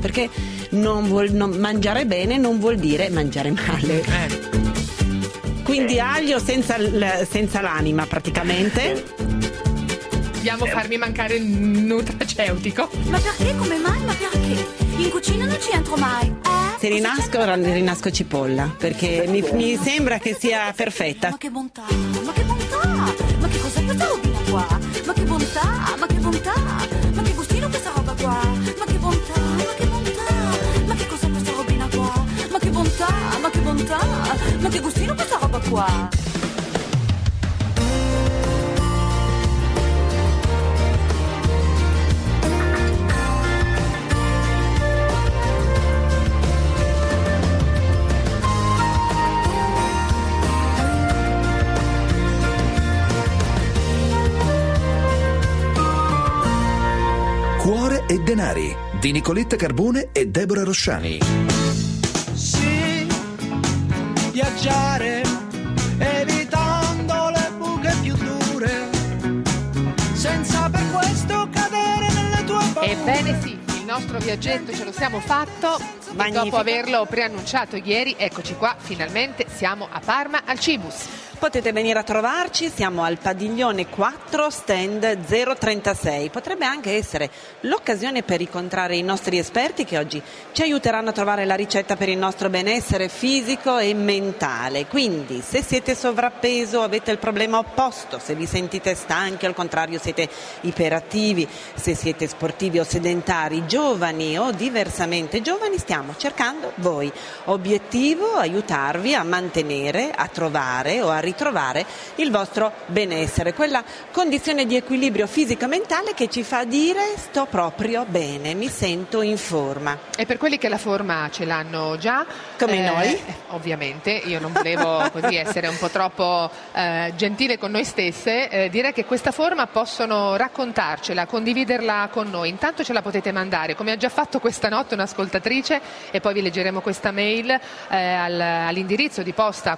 perché mangiare bene non vuol dire mangiare male. Quindi aglio senza l'anima praticamente. Dobbiamo farmi mancare il nutraceutico. Ma perché? Come mai? Ma perché? In cucina non ci entro mai. Se rinasco cipolla, perché mi sembra che sia perfetta. Ma che bontà, ma che bontà! Ma che cos'è questa robina qua? Ma che bontà, ma che bontà! Ma che gustino questa roba qua? Ma che bontà, ma che bontà! Ma che cos'è questa robina qua? Ma che bontà, ma che bontà! Ma che gustino questa roba qua? Cuore e denari di Nicoletta Carbone e Deborah Rosciani. Sì, viaggiare evitando le buche più dure, senza per questo cadere nelle tue paure. Ebbene sì, il nostro viaggetto ce lo siamo fatto. E dopo averlo preannunciato ieri, eccoci qua, finalmente siamo a Parma al Cibus. Potete venire a trovarci, siamo al padiglione 4, stand 036. Potrebbe anche essere l'occasione per incontrare i nostri esperti che oggi ci aiuteranno a trovare la ricetta per il nostro benessere fisico e mentale. Quindi, se siete sovrappeso, avete il problema opposto, se vi sentite stanchi, al contrario siete iperattivi, se siete sportivi o sedentari, giovani o diversamente giovani, stiamo cercando voi. Obiettivo: aiutarvi a mantenere, a trovare o a ritrovare il vostro benessere, quella condizione di equilibrio fisico-mentale che ci fa dire sto proprio bene, mi sento in forma. E per quelli che la forma ce l'hanno già, come noi, ovviamente, io non volevo così essere un po' troppo gentile con noi stesse, direi che questa forma possono raccontarcela, condividerla con noi. Intanto ce la potete mandare, come ha già fatto questa notte un'ascoltatrice, e poi vi leggeremo questa mail all'indirizzo di posta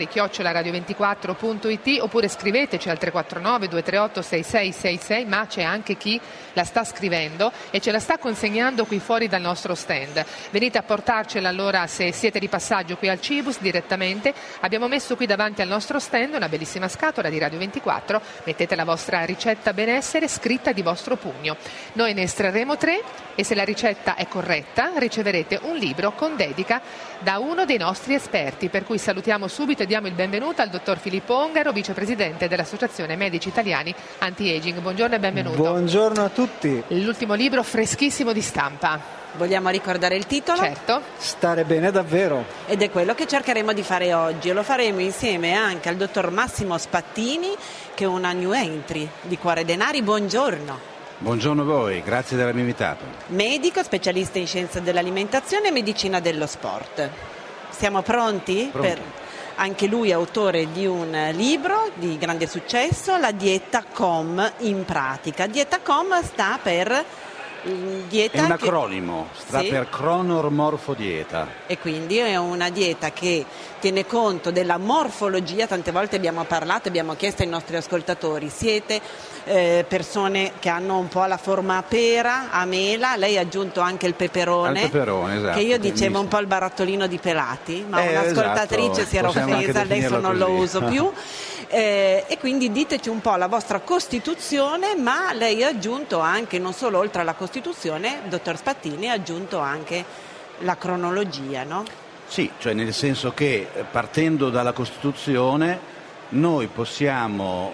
cuoredenari@radio24.it, oppure scriveteci al 349 238 6666, ma c'è anche chi la sta scrivendo e ce la sta consegnando qui fuori dal nostro stand. Venite a portarcela allora se siete di passaggio qui al Cibus direttamente. Abbiamo messo qui davanti al nostro stand una bellissima scatola di Radio 24, mettete la vostra ricetta benessere scritta di vostro pugno. Noi ne estrarremo 3 e se la ricetta è corretta riceverete un libro con dedica da uno dei nostri esperti, per cui salutiamo subito e diamo il benvenuto al dottor Filippo Ongaro, vicepresidente dell'Associazione Medici Italiani Anti-Aging. Buongiorno e benvenuto. Buongiorno a tutti. L'ultimo libro freschissimo di stampa. Vogliamo ricordare il titolo? Certo. Stare bene davvero. Ed è quello che cercheremo di fare oggi, e lo faremo insieme anche al dottor Massimo Spattini, che è una new entry di Cuore Denari. Buongiorno. Buongiorno a voi, grazie di avermi invitato. Medico, specialista in scienza dell'alimentazione e medicina dello sport. Siamo pronti? Anche lui è autore di un libro di grande successo, La dieta COM in pratica. Dieta COM sta per dieta. È un acronimo, sta per cronomorfodieta. E quindi è una dieta che tiene conto della morfologia. Tante volte abbiamo parlato, abbiamo chiesto ai nostri ascoltatori: siete persone che hanno un po' la forma a pera, a mela, lei ha aggiunto anche il peperone, esatto, che io dicevo un po' il barattolino di pelati, ma un'ascoltatrice si era offesa, adesso non lo uso più. E quindi diteci un po' la vostra costituzione, ma lei ha aggiunto anche, non solo oltre alla costituzione, dottor Spattini ha aggiunto anche la cronologia, no? Sì, cioè nel senso che partendo dalla Costituzione noi possiamo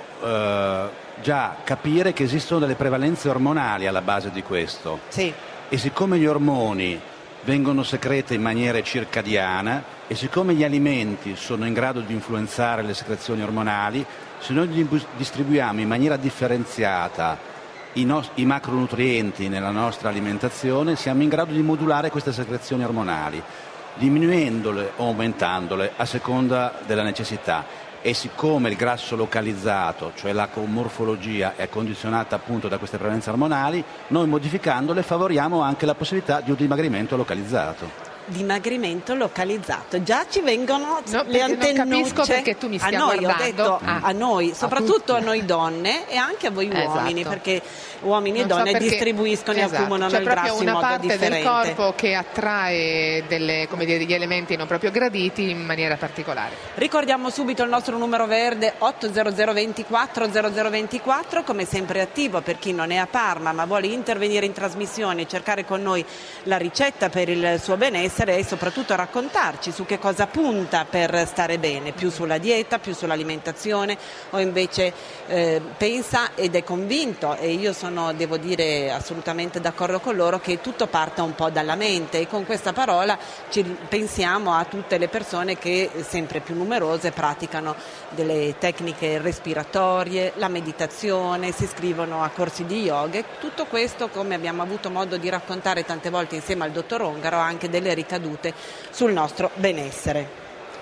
già capire che esistono delle prevalenze ormonali alla base di questo. Sì. E siccome gli ormoni vengono secreti in maniera circadiana e siccome gli alimenti sono in grado di influenzare le secrezioni ormonali, se noi distribuiamo in maniera differenziata i macronutrienti nella nostra alimentazione, siamo in grado di modulare queste secrezioni ormonali, diminuendole o aumentandole a seconda della necessità. E siccome il grasso localizzato, cioè la morfologia, è condizionata appunto da queste prevalenze ormonali, noi modificandole favoriamo anche la possibilità di un dimagrimento localizzato. dimagrimento localizzato. Già ci vengono No, le antennucce. non capisco perché tu mi stia a noi, guardando. ho detto a noi, soprattutto a noi donne e anche a voi uomini, Esatto. perché uomini Non e so donne perché- distribuiscono e esatto. accumulano C'è il proprio grasso in una modo parte differente. del corpo che attrae degli elementi non proprio graditi in maniera particolare. Ricordiamo subito il nostro numero verde 800 24 0024, come sempre attivo per chi non è a Parma ma vuole intervenire in trasmissione e cercare con noi la ricetta per il suo benessere e soprattutto raccontarci su che cosa punta per stare bene, più sulla dieta, più sull'alimentazione o invece pensa ed è convinto, e io sono, devo dire, assolutamente d'accordo con loro, che tutto parta un po' dalla mente, e con questa parola pensiamo a tutte le persone che sempre più numerose praticano delle tecniche respiratorie, la meditazione, si iscrivono a corsi di yoga. Tutto questo, come abbiamo avuto modo di raccontare tante volte insieme al dottor Ongaro, ha anche delle ricadute sul nostro benessere.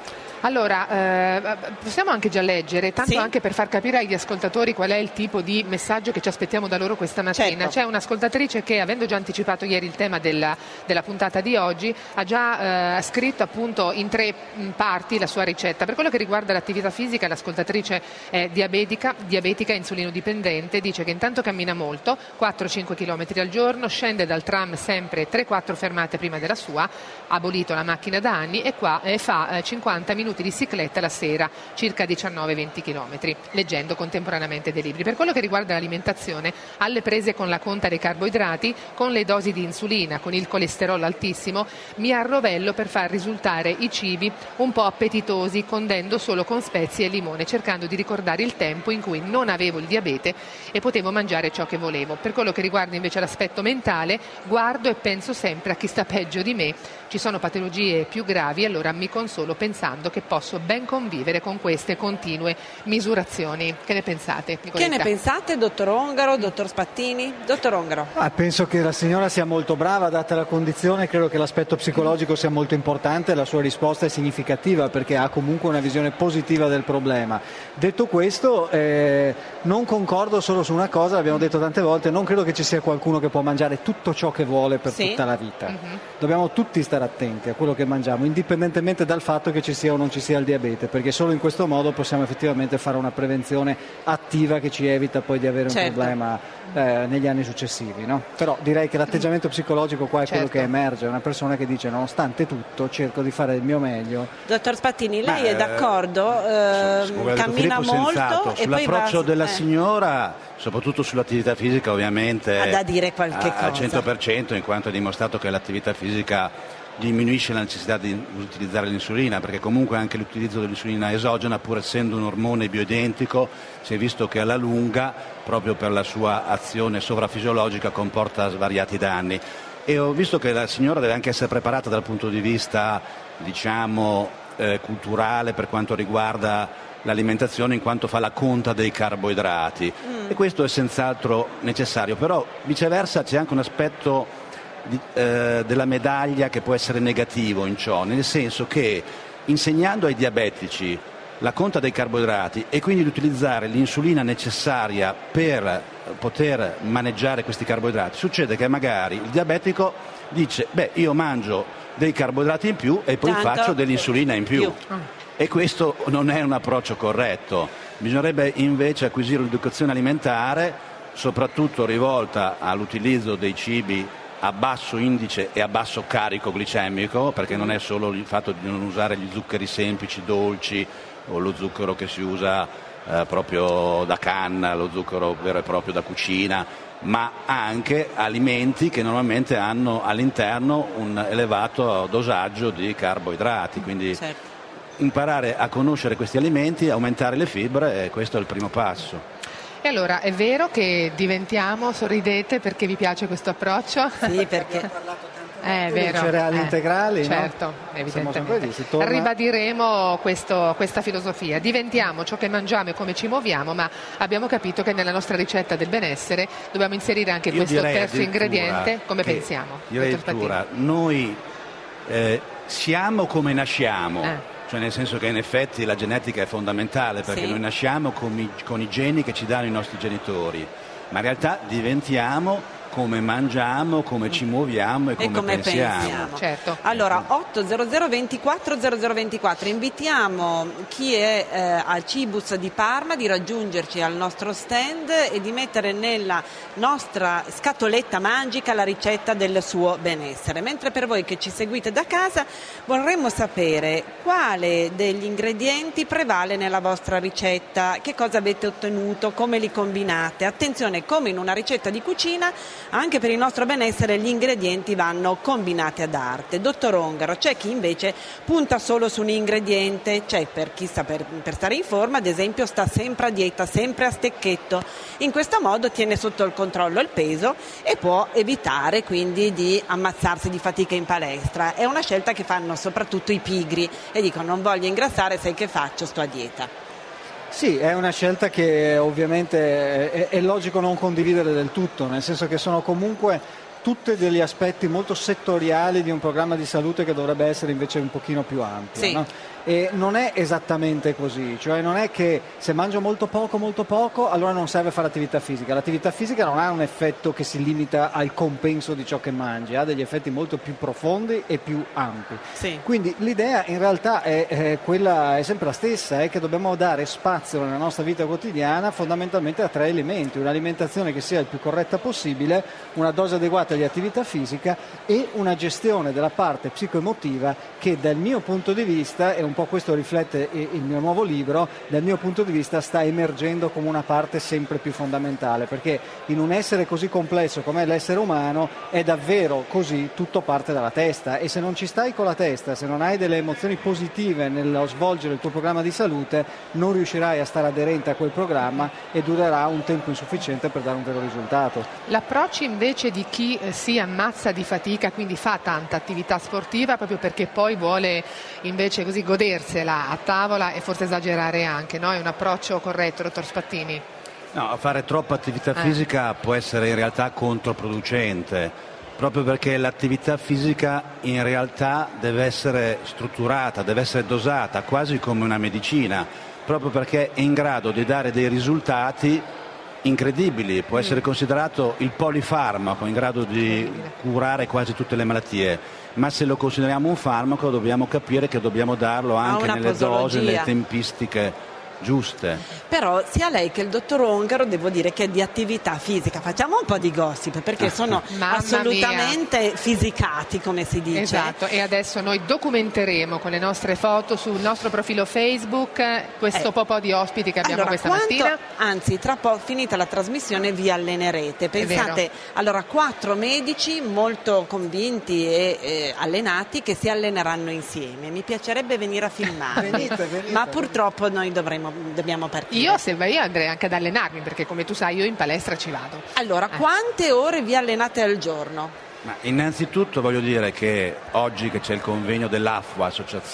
Allora, possiamo anche già leggere, tanto Sì. anche per far capire agli ascoltatori qual è il tipo di messaggio che ci aspettiamo da loro questa mattina. Certo. C'è un'ascoltatrice che, avendo già anticipato ieri il tema della puntata di oggi, ha già scritto appunto in 3 parti la sua ricetta. Per quello che riguarda l'attività fisica, l'ascoltatrice è diabetica e insulino dipendente, dice che intanto cammina molto, 4-5 km al giorno, scende dal tram sempre 3-4 fermate prima della sua, ha abolito la macchina da anni e fa 50 minuti di cicletta la sera, circa 19-20 km, leggendo contemporaneamente dei libri. Per quello che riguarda l'alimentazione, alle prese con la conta dei carboidrati, con le dosi di insulina, con il colesterolo altissimo, mi arrovello per far risultare i cibi un po' appetitosi, condendo solo con spezie e limone, cercando di ricordare il tempo in cui non avevo il diabete e potevo mangiare ciò che volevo. Per quello che riguarda invece l'aspetto mentale, guardo e penso sempre a chi sta peggio di me. Ci sono patologie più gravi, allora mi consolo pensando che posso ben convivere con queste continue misurazioni. Che ne pensate, Nicoletta? Che ne pensate, dottor Ongaro, dottor Spattini? Dottor Ongaro. Penso che la signora sia molto brava, data la condizione, credo che l'aspetto psicologico sia molto importante, la sua risposta è significativa perché ha comunque una visione positiva del problema. Detto questo, non concordo solo su una cosa, l'abbiamo detto tante volte, non credo che ci sia qualcuno che può mangiare tutto ciò che vuole per Sì. tutta la vita. Dobbiamo tutti stare attenti a quello che mangiamo, indipendentemente dal fatto che ci sia o non ci sia il diabete, perché solo in questo modo possiamo effettivamente fare una prevenzione attiva che ci evita poi di avere un Certo. problema negli anni successivi, no? Però direi che l'atteggiamento psicologico qua è quello Certo. che emerge, è una persona che dice nonostante tutto cerco di fare il mio meglio. Dottor Spattini, lei Ma, è d'accordo? Cammina molto senz'altro. e poi Sull'approccio va... della signora, soprattutto sull'attività fisica, ovviamente Ha da dire qualche al cosa. 100%, in quanto è dimostrato che l'attività fisica diminuisce la necessità di utilizzare l'insulina, perché comunque anche l'utilizzo dell'insulina esogena, pur essendo un ormone bioidentico, si è visto che alla lunga, proprio per la sua azione sovrafisiologica, comporta svariati danni. E ho visto che la signora deve anche essere preparata dal punto di vista, diciamo, culturale per quanto riguarda l'alimentazione, in quanto fa la conta dei carboidrati, e questo è senz'altro necessario. Però viceversa c'è anche un aspetto della medaglia che può essere negativo in ciò, nel senso che insegnando ai diabetici la conta dei carboidrati e quindi di utilizzare l'insulina necessaria per poter maneggiare questi carboidrati, succede che magari il diabetico dice io mangio dei carboidrati in più e poi Tanto faccio dell'insulina in più. E questo non è un approccio corretto. Bisognerebbe invece acquisire un'educazione alimentare, soprattutto rivolta all'utilizzo dei cibi a basso indice e a basso carico glicemico, perché non è solo il fatto di non usare gli zuccheri semplici, dolci, o lo zucchero che si usa proprio da canna, lo zucchero vero e proprio da cucina, ma anche alimenti che normalmente hanno all'interno un elevato dosaggio di carboidrati, quindi Certo. imparare a conoscere questi alimenti, aumentare le fibre, questo è il primo passo. E allora, è vero che diventiamo, sorridete perché vi piace questo approccio? Sì, perché È vero. Cereali integrali, no? Certo, Siamo sempre evidentemente. lì, si torna- Ribadiremo questa filosofia. Diventiamo ciò che mangiamo e come ci muoviamo, ma abbiamo capito che nella nostra ricetta del benessere dobbiamo inserire anche Io questo direi terzo addirittura ingrediente. Come che- pensiamo? Direi dottor Spattini? addirittura, noi siamo come nasciamo. Cioè, nel senso che in effetti la genetica è fondamentale, perché Sì. noi nasciamo con i geni che ci danno i nostri genitori, ma in realtà diventiamo come mangiamo, come ci muoviamo e come pensiamo. Certo. Allora 800 24 0024, invitiamo chi è al Cibus di Parma di raggiungerci al nostro stand e di mettere nella nostra scatoletta magica la ricetta del suo benessere. Mentre per voi che ci seguite da casa vorremmo sapere quale degli ingredienti prevale nella vostra ricetta, che cosa avete ottenuto, come li combinate. Attenzione, come in una ricetta di cucina, anche per il nostro benessere gli ingredienti vanno combinati ad arte. Dottor Ongaro, c'è chi invece punta solo su un ingrediente, c'è per chi sta per stare in forma, ad esempio sta sempre a dieta, sempre a stecchetto. In questo modo tiene sotto il controllo il peso e può evitare quindi di ammazzarsi di fatica in palestra. È una scelta che fanno soprattutto i pigri e dicono: non voglio ingrassare, sai che faccio, sto a dieta. Sì, è una scelta che ovviamente è logico non condividere del tutto, nel senso che sono comunque tutti degli aspetti molto settoriali di un programma di salute che dovrebbe essere invece un pochino più ampio. Sì. No? E non è esattamente così, cioè non è che se mangio molto poco allora non serve fare attività fisica. L'attività fisica non ha un effetto che si limita al compenso di ciò che mangi, ha degli effetti molto più profondi e più ampi. Sì. Quindi l'idea in realtà è sempre la stessa, è che dobbiamo dare spazio nella nostra vita quotidiana fondamentalmente a 3 elementi: un'alimentazione che sia il più corretta possibile, una dose adeguata di attività fisica e una gestione della parte psicoemotiva che dal mio punto di vista, e un po' questo riflette il mio nuovo libro, dal mio punto di vista sta emergendo come una parte sempre più fondamentale, perché in un essere così complesso come l'essere umano è davvero così, tutto parte dalla testa, e se non ci stai con la testa, se non hai delle emozioni positive nello svolgere il tuo programma di salute, non riuscirai a stare aderente a quel programma e durerà un tempo insufficiente per dare un vero risultato. L'approccio invece di chi si ammazza di fatica, quindi fa tanta attività sportiva proprio perché poi vuole invece così godersela a tavola e forse esagerare anche, no? È un approccio corretto, dottor Spattini? No, fare troppa attività fisica può essere in realtà controproducente, proprio perché l'attività fisica in realtà deve essere strutturata, deve essere dosata, quasi come una medicina, proprio perché è in grado di dare dei risultati incredibili, può essere considerato il polifarmaco in grado di curare quasi tutte le malattie, ma se lo consideriamo un farmaco dobbiamo capire che dobbiamo darlo anche nelle dosi, nelle tempistiche giuste. Però sia lei che il dottor Ongaro devo dire che è di attività fisica, facciamo un po' di gossip perché sono assolutamente fisicati, come si dice. Esatto, e adesso noi documenteremo con le nostre foto sul nostro profilo Facebook questo po' di ospiti che abbiamo questa mattina. Anzi, tra poco finita la trasmissione vi allenerete. Pensate, allora 4 medici molto convinti e allenati che si alleneranno insieme. Mi piacerebbe venire a filmare, venite. ma purtroppo noi dobbiamo partire. Io se vai andrei anche ad allenarmi perché come tu sai io in palestra ci vado. Allora, quante ore vi allenate al giorno? Ma innanzitutto voglio dire che oggi che c'è il convegno dell'AFWA,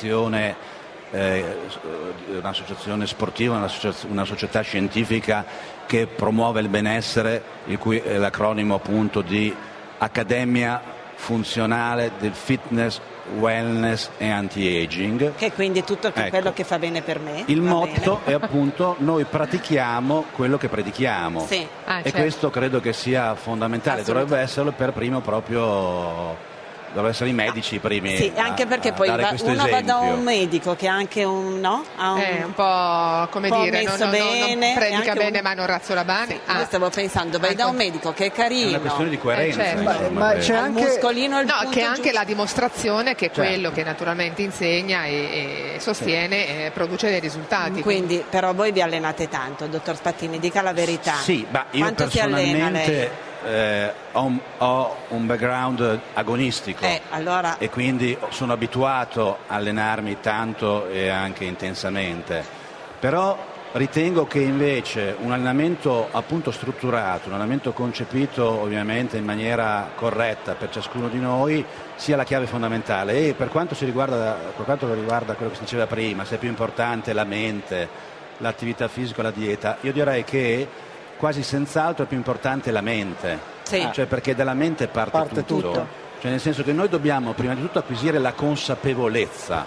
un'associazione sportiva, una società scientifica che promuove il benessere, il cui è l'acronimo appunto di Accademia Funzionale del Fitness, Wellness e Anti-Aging, che quindi tutto quello che fa bene per me. Il motto è appunto: noi pratichiamo quello che predichiamo. Sì. E questo credo che sia fondamentale, dovrebbe esserlo per primo proprio. Dovrebbero essere i medici i primi. Sì, anche perché poi uno va da un medico che ha anche un po' come dire, non predica bene ma non razzola bene. Sì, io stavo pensando, vai da un medico che è carino. È una questione di coerenza. Certo. Ma c'è anche muscolino che è anche la dimostrazione che certo. quello che naturalmente insegna e sostiene produce dei risultati. Quindi però voi vi allenate tanto, dottor Spattini, dica la verità. Sì, ma io quanto personalmente si allena lei? Ho un background agonistico allora... e quindi sono abituato a allenarmi tanto e anche intensamente, però ritengo che invece un allenamento appunto strutturato, un allenamento concepito ovviamente in maniera corretta per ciascuno di noi sia la chiave fondamentale. E per quanto riguarda quello che si diceva prima, se è più importante la mente, l'attività fisica o la dieta, io direi che quasi senz'altro è più importante la mente, cioè perché dalla mente parte tutto. Cioè nel senso che noi dobbiamo prima di tutto acquisire la consapevolezza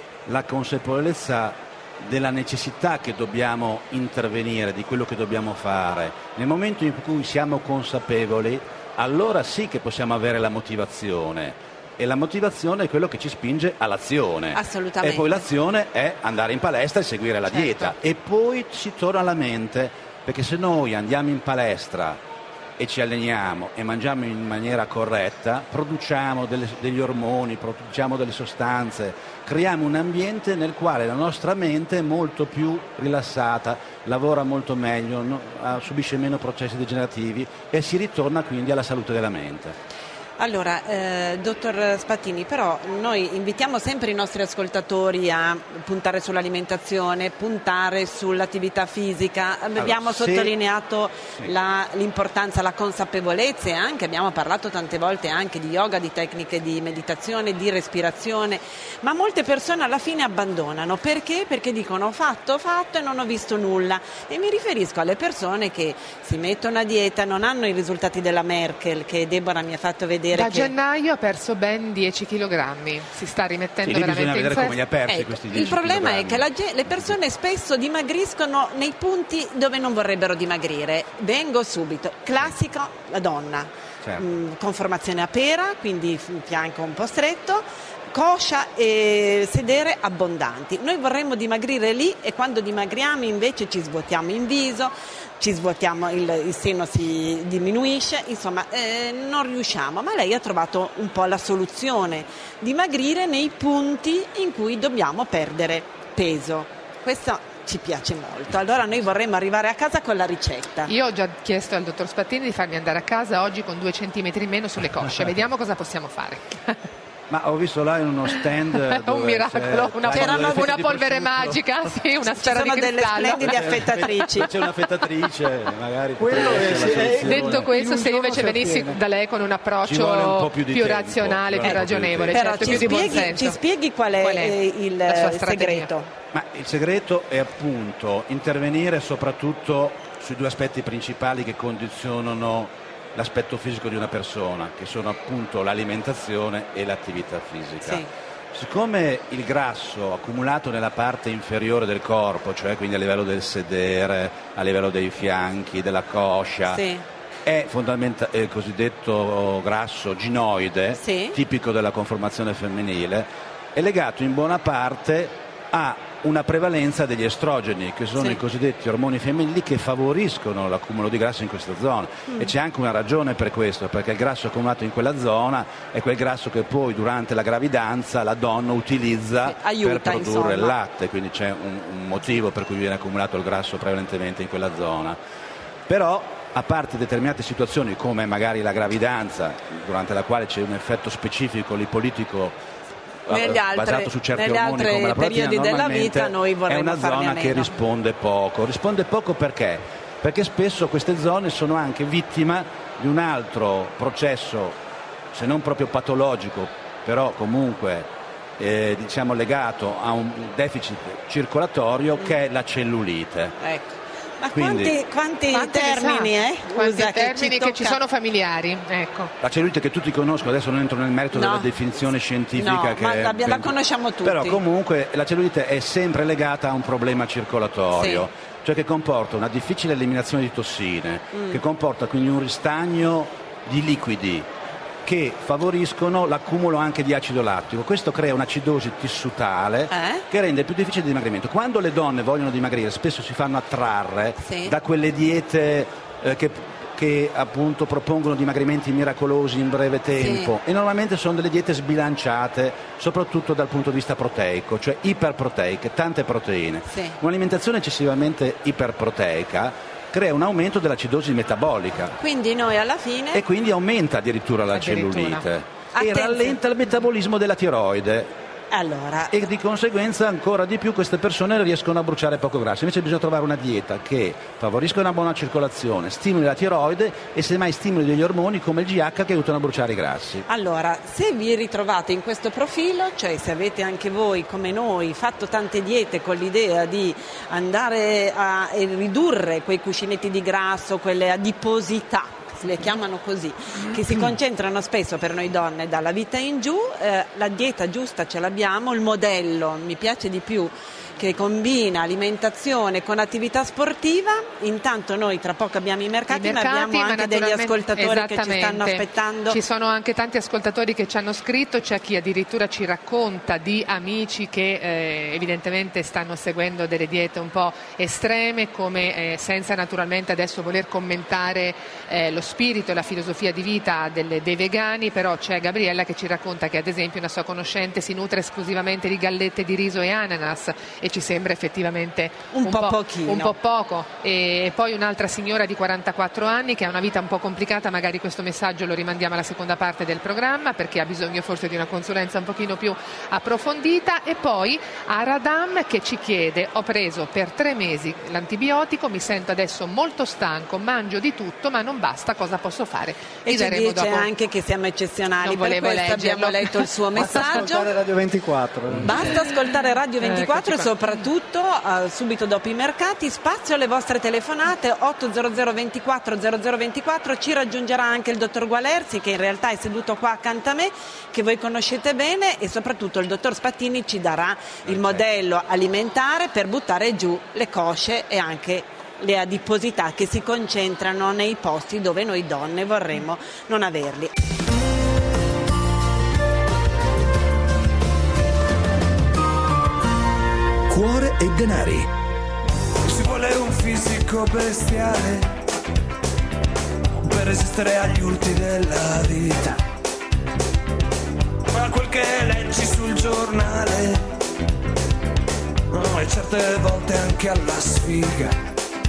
della necessità che dobbiamo intervenire, di quello che dobbiamo fare. Nel momento in cui siamo consapevoli, allora sì che possiamo avere la motivazione. E la motivazione è quello che ci spinge all'azione. Assolutamente. E poi l'azione è andare in palestra e seguire la Certo. dieta. E poi ci torna alla mente, perché se noi andiamo in palestra e ci alleniamo e mangiamo in maniera corretta, produciamo degli ormoni, produciamo delle sostanze, creiamo un ambiente nel quale la nostra mente è molto più rilassata, lavora molto meglio, subisce meno processi degenerativi e si ritorna quindi alla salute della mente. Allora, dottor Spattini, però noi invitiamo sempre i nostri ascoltatori a puntare sull'alimentazione, puntare sull'attività fisica. Abbiamo sottolineato l'importanza, la consapevolezza e anche abbiamo parlato tante volte anche di yoga, di tecniche di meditazione, di respirazione, ma molte persone alla fine abbandonano. Perché? Perché dicono ho fatto e non ho visto nulla. E mi riferisco alle persone che si mettono a dieta, non hanno i risultati della Merkel, che Deborah mi ha fatto vedere. Da gennaio ha perso ben 10 kg, si sta rimettendo veramente bisogna in vedere festa. come li ha persi questi 10 Il problema chilogrammi. è che le persone spesso dimagriscono nei punti dove non vorrebbero dimagrire. Vengo subito. Classico, la donna, Certo. Conformazione a pera, quindi fianco un po' stretto, coscia e sedere abbondanti. Noi vorremmo dimagrire lì e quando dimagriamo invece ci svuotiamo in viso, ci svuotiamo, il seno si diminuisce, insomma non riusciamo, ma lei ha trovato un po' la soluzione: dimagrire nei punti in cui dobbiamo perdere peso. Questo ci piace molto, allora noi vorremmo arrivare a casa con la ricetta. Io ho già chiesto al dottor Spattini di farmi andare a casa oggi con 2 centimetri in meno sulle cosce, vediamo cosa possiamo fare. Ma ho visto là in uno stand Un miracolo, una c'erano polvere prosciutto. magica, sì, una Ci sfera sono di delle cristallo. splendide affettatrici. C'è un'affettatrice, magari Quello potrebbe è- essere la è- soluzione. Detto questo, In un se io giorno invece si venissi ottiene. da lei con un Ci vuole un approccio po' più di più tempo, razionale, ci più vuole un po' più di ragionevole, Però certo, ci più di spieghi, buonsenso. ci spieghi qual è il la sua strategia? segreto? Ma il segreto è appunto intervenire soprattutto sui due aspetti principali che condizionano l'aspetto fisico di una persona, che sono appunto l'alimentazione e l'attività fisica. Sì. Siccome il grasso accumulato nella parte inferiore del corpo, cioè quindi a livello del sedere, a livello dei fianchi, della coscia, Sì. è fondamentalmente il cosiddetto grasso ginoide, Sì. tipico della conformazione femminile, è legato in buona parte a una prevalenza degli estrogeni, che sono Sì. i cosiddetti ormoni femminili che favoriscono l'accumulo di grasso in questa zona. E c'è anche una ragione per questo, perché il grasso accumulato in quella zona è quel grasso che poi durante la gravidanza la donna utilizza Sì, aiuta, per produrre il insomma. latte, quindi c'è un motivo per cui viene accumulato il grasso prevalentemente in quella zona. Però a parte determinate situazioni come magari la gravidanza, durante la quale c'è un effetto specifico lipolitico basato su certi negli ormoni altri come la proteina, periodi della normalmente vita noi vorremmo è una farne zona a che meno. risponde poco perché? Perché spesso queste zone sono anche vittima di un altro processo, se non proprio patologico, però comunque diciamo legato a un deficit circolatorio che è la cellulite. Ecco. Ma Quindi- quanti Quanti ne termini, sa? Quanti Usa, termini che ci tocca? sono familiari, ecco. La cellulite che tutti conoscono, adesso non entro nel merito No. della definizione scientifica, No, che ma è la conosciamo tutti. Però comunque la cellulite è sempre legata a un problema circolatorio, cioè che comporta una difficile eliminazione di tossine, che comporta quindi un ristagno di liquidi che favoriscono l'accumulo anche di acido lattico. Questo crea un'acidosi tissutale che rende più difficile il dimagrimento. Quando le donne vogliono dimagrire spesso si fanno attrarre Sì. da quelle diete che appunto propongono dimagrimenti miracolosi in breve tempo e normalmente sono delle diete sbilanciate soprattutto dal punto di vista proteico, cioè iperproteiche, tante proteine. Sì. Un'alimentazione eccessivamente iperproteica crea un aumento dell'acidosi metabolica Quindi noi alla fine e quindi aumenta addirittura la Addirittura. cellulite e Attenzione. rallenta il metabolismo della tiroide allora e di conseguenza ancora di più queste persone riescono a bruciare poco grasso. Invece bisogna trovare una dieta che favorisca una buona circolazione, stimoli la tiroide e semmai stimoli degli ormoni come il GH che aiutano a bruciare i grassi. Allora, se vi ritrovate in questo profilo, cioè se avete anche voi come noi fatto tante diete con l'idea di andare a ridurre quei cuscinetti di grasso, quelle adiposità, le chiamano così, che si concentrano spesso per noi donne dalla vita in giù. La dieta giusta ce l'abbiamo, il modello mi piace di più, che combina alimentazione con attività sportiva. Intanto noi tra poco abbiamo i mercati, ma abbiamo anche degli ascoltatori che ci stanno aspettando. Ci sono anche tanti ascoltatori che ci hanno scritto, c'è chi addirittura ci racconta di amici che evidentemente stanno seguendo delle diete un po' estreme, come senza naturalmente adesso voler commentare lo spirito e la filosofia di vita dei vegani, però c'è Gabriella che ci racconta che ad esempio una sua conoscente si nutre esclusivamente di gallette di riso e ananas, e ci sembra effettivamente un po' poco. E poi un'altra signora di 44 anni che ha una vita un po' complicata, magari questo messaggio lo rimandiamo alla seconda parte del programma perché ha bisogno forse di una consulenza un pochino più approfondita. E poi Aradam che ci chiede: ho preso per 3 mesi l'antibiotico, mi sento adesso molto stanco, mangio di tutto ma non basta, cosa posso fare? E ci dice dopo anche che siamo eccezionali, per questo abbiamo letto il suo messaggio. Basta ascoltare Radio 24. Basta ascoltare Radio 24 e soprattutto subito dopo i mercati. Spazio alle vostre telefonate 800 24 0024. Ci raggiungerà anche il dottor Gualerzi, che in realtà è seduto qua accanto a me, che voi conoscete bene, e soprattutto il dottor Spattini ci darà il modello alimentare per buttare giù le cosce e anche le adiposità che si concentrano nei posti dove noi donne vorremmo non averli. Cuore e denari. Ci vuole un fisico bestiale per resistere agli urti della vita, ma quel che leggi sul giornale, e certe volte anche alla sfiga.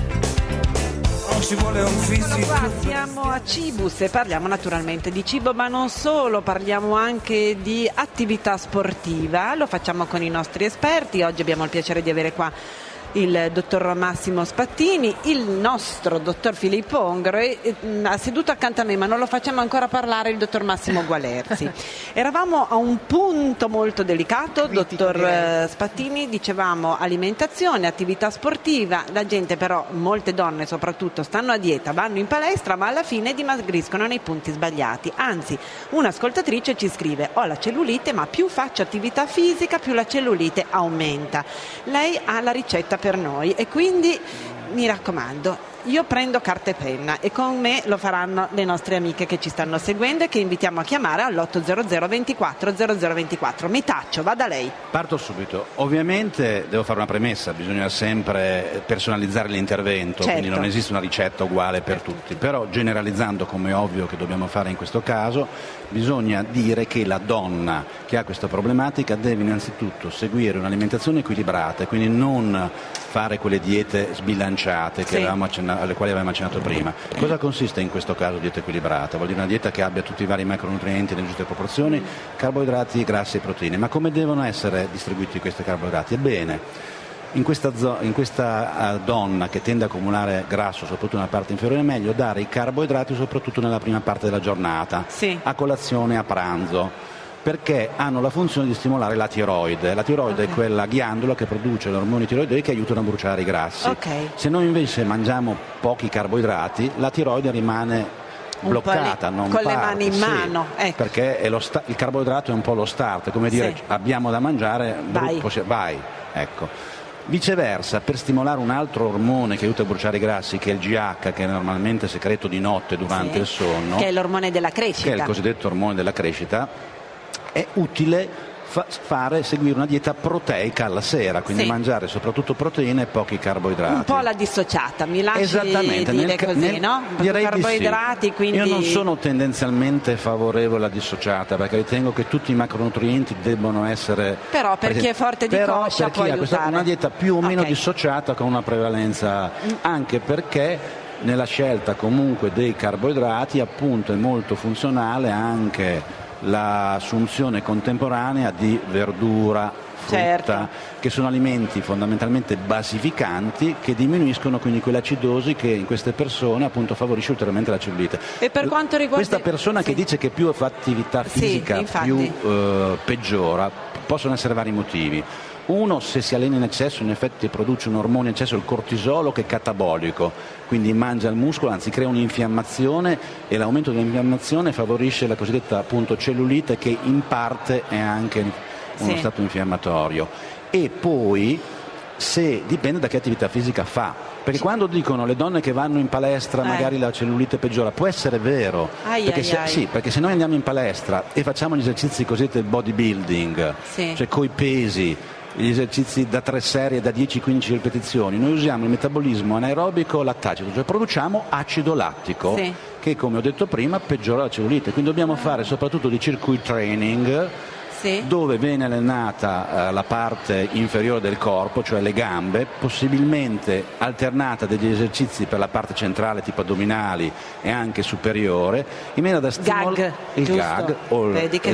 Ci vuole un fisico. Qua siamo a Cibus e parliamo naturalmente di cibo, ma non solo, parliamo anche di attività sportiva. Lo facciamo con i nostri esperti. Oggi abbiamo il piacere di avere qua il dottor Massimo Spattini, il nostro dottor Filippo Ongaro e ha seduto accanto a me, ma non lo facciamo ancora parlare, il dottor Massimo Gualerzi. Eravamo a un punto molto delicato, dottor Spattini, dicevamo alimentazione, attività sportiva. La gente però, molte donne soprattutto, stanno a dieta, vanno in palestra, ma alla fine dimagriscono nei punti sbagliati. Anzi, un'ascoltatrice ci scrive: ho la cellulite, ma più faccio attività fisica più la cellulite aumenta. Lei ha la ricetta per noi e quindi mi raccomando, io prendo carta e penna e con me lo faranno le nostre amiche che ci stanno seguendo e che invitiamo a chiamare all'800 24 0024. Mi taccio, vada lei. Parto subito. Ovviamente devo fare una premessa, bisogna sempre personalizzare l'intervento, certo. Quindi non esiste una ricetta uguale per tutti, però generalizzando, come è ovvio che dobbiamo fare in questo caso, bisogna dire che la donna che ha questa problematica deve innanzitutto seguire un'alimentazione equilibrata, quindi non fare quelle diete sbilanciate che alle quali avevamo accennato prima. Cosa consiste in questo caso dieta equilibrata? Vuol dire una dieta che abbia tutti i vari macronutrienti nelle giuste proporzioni, carboidrati, grassi e proteine. Ma come devono essere distribuiti questi carboidrati? Ebbene, in questa donna che tende a accumulare grasso soprattutto nella parte inferiore, è meglio dare i carboidrati soprattutto nella prima parte della giornata, a colazione e a pranzo, perché hanno la funzione di stimolare la tiroide. La tiroide è quella ghiandola che produce gli ormoni tiroidei che aiutano a bruciare i grassi. Se noi invece mangiamo pochi carboidrati, la tiroide rimane bloccata, non con parte, le mani in mano, perché il carboidrato è un po' lo start, è come dire abbiamo da mangiare, vai. Ecco. Viceversa, per stimolare un altro ormone che aiuta a bruciare i grassi, che è il GH, che è normalmente secreto di notte durante il sonno, che è l'ormone della crescita, che è il cosiddetto ormone della crescita, è utile seguire una dieta proteica alla sera, quindi mangiare soprattutto proteine e pochi carboidrati. Un po' la dissociata, mi lasci dire così, no? Direi carboidrati, di sì. Quindi... Io non sono tendenzialmente favorevole alla dissociata, perché ritengo che tutti i macronutrienti debbono essere... Però per chi è forte di coscia può aiutare. Una dieta più o meno dissociata con una prevalenza, anche perché nella scelta comunque dei carboidrati appunto è molto funzionale anche l'assunzione contemporanea di verdura, frutta, che sono alimenti fondamentalmente basificanti che diminuiscono quindi quell'acidosi che in queste persone appunto favorisce ulteriormente la cellulite. E per quanto riguarda questa persona che dice che più fa attività fisica più peggiora, possono essere vari motivi. Uno, se si allena in eccesso, in effetti produce un ormone in eccesso, il cortisolo, che è catabolico, quindi mangia il muscolo, anzi crea un'infiammazione, e l'aumento dell'infiammazione favorisce la cosiddetta appunto cellulite, che in parte è anche uno stato infiammatorio. E poi dipende da che attività fisica fa, perché quando dicono le donne che vanno in palestra magari la cellulite peggiora, può essere vero, perché se noi andiamo in palestra e facciamo gli esercizi cosiddetti del bodybuilding, cioè coi pesi, gli esercizi da 3 serie, da 10-15 ripetizioni, noi usiamo il metabolismo anaerobico lattatico, cioè produciamo acido lattico che, come ho detto prima, peggiora la cellulite. Quindi dobbiamo fare soprattutto di circuit training, dove viene allenata la parte inferiore del corpo, cioè le gambe, possibilmente alternata degli esercizi per la parte centrale tipo addominali e anche superiore, in maniera da stimolare il gag o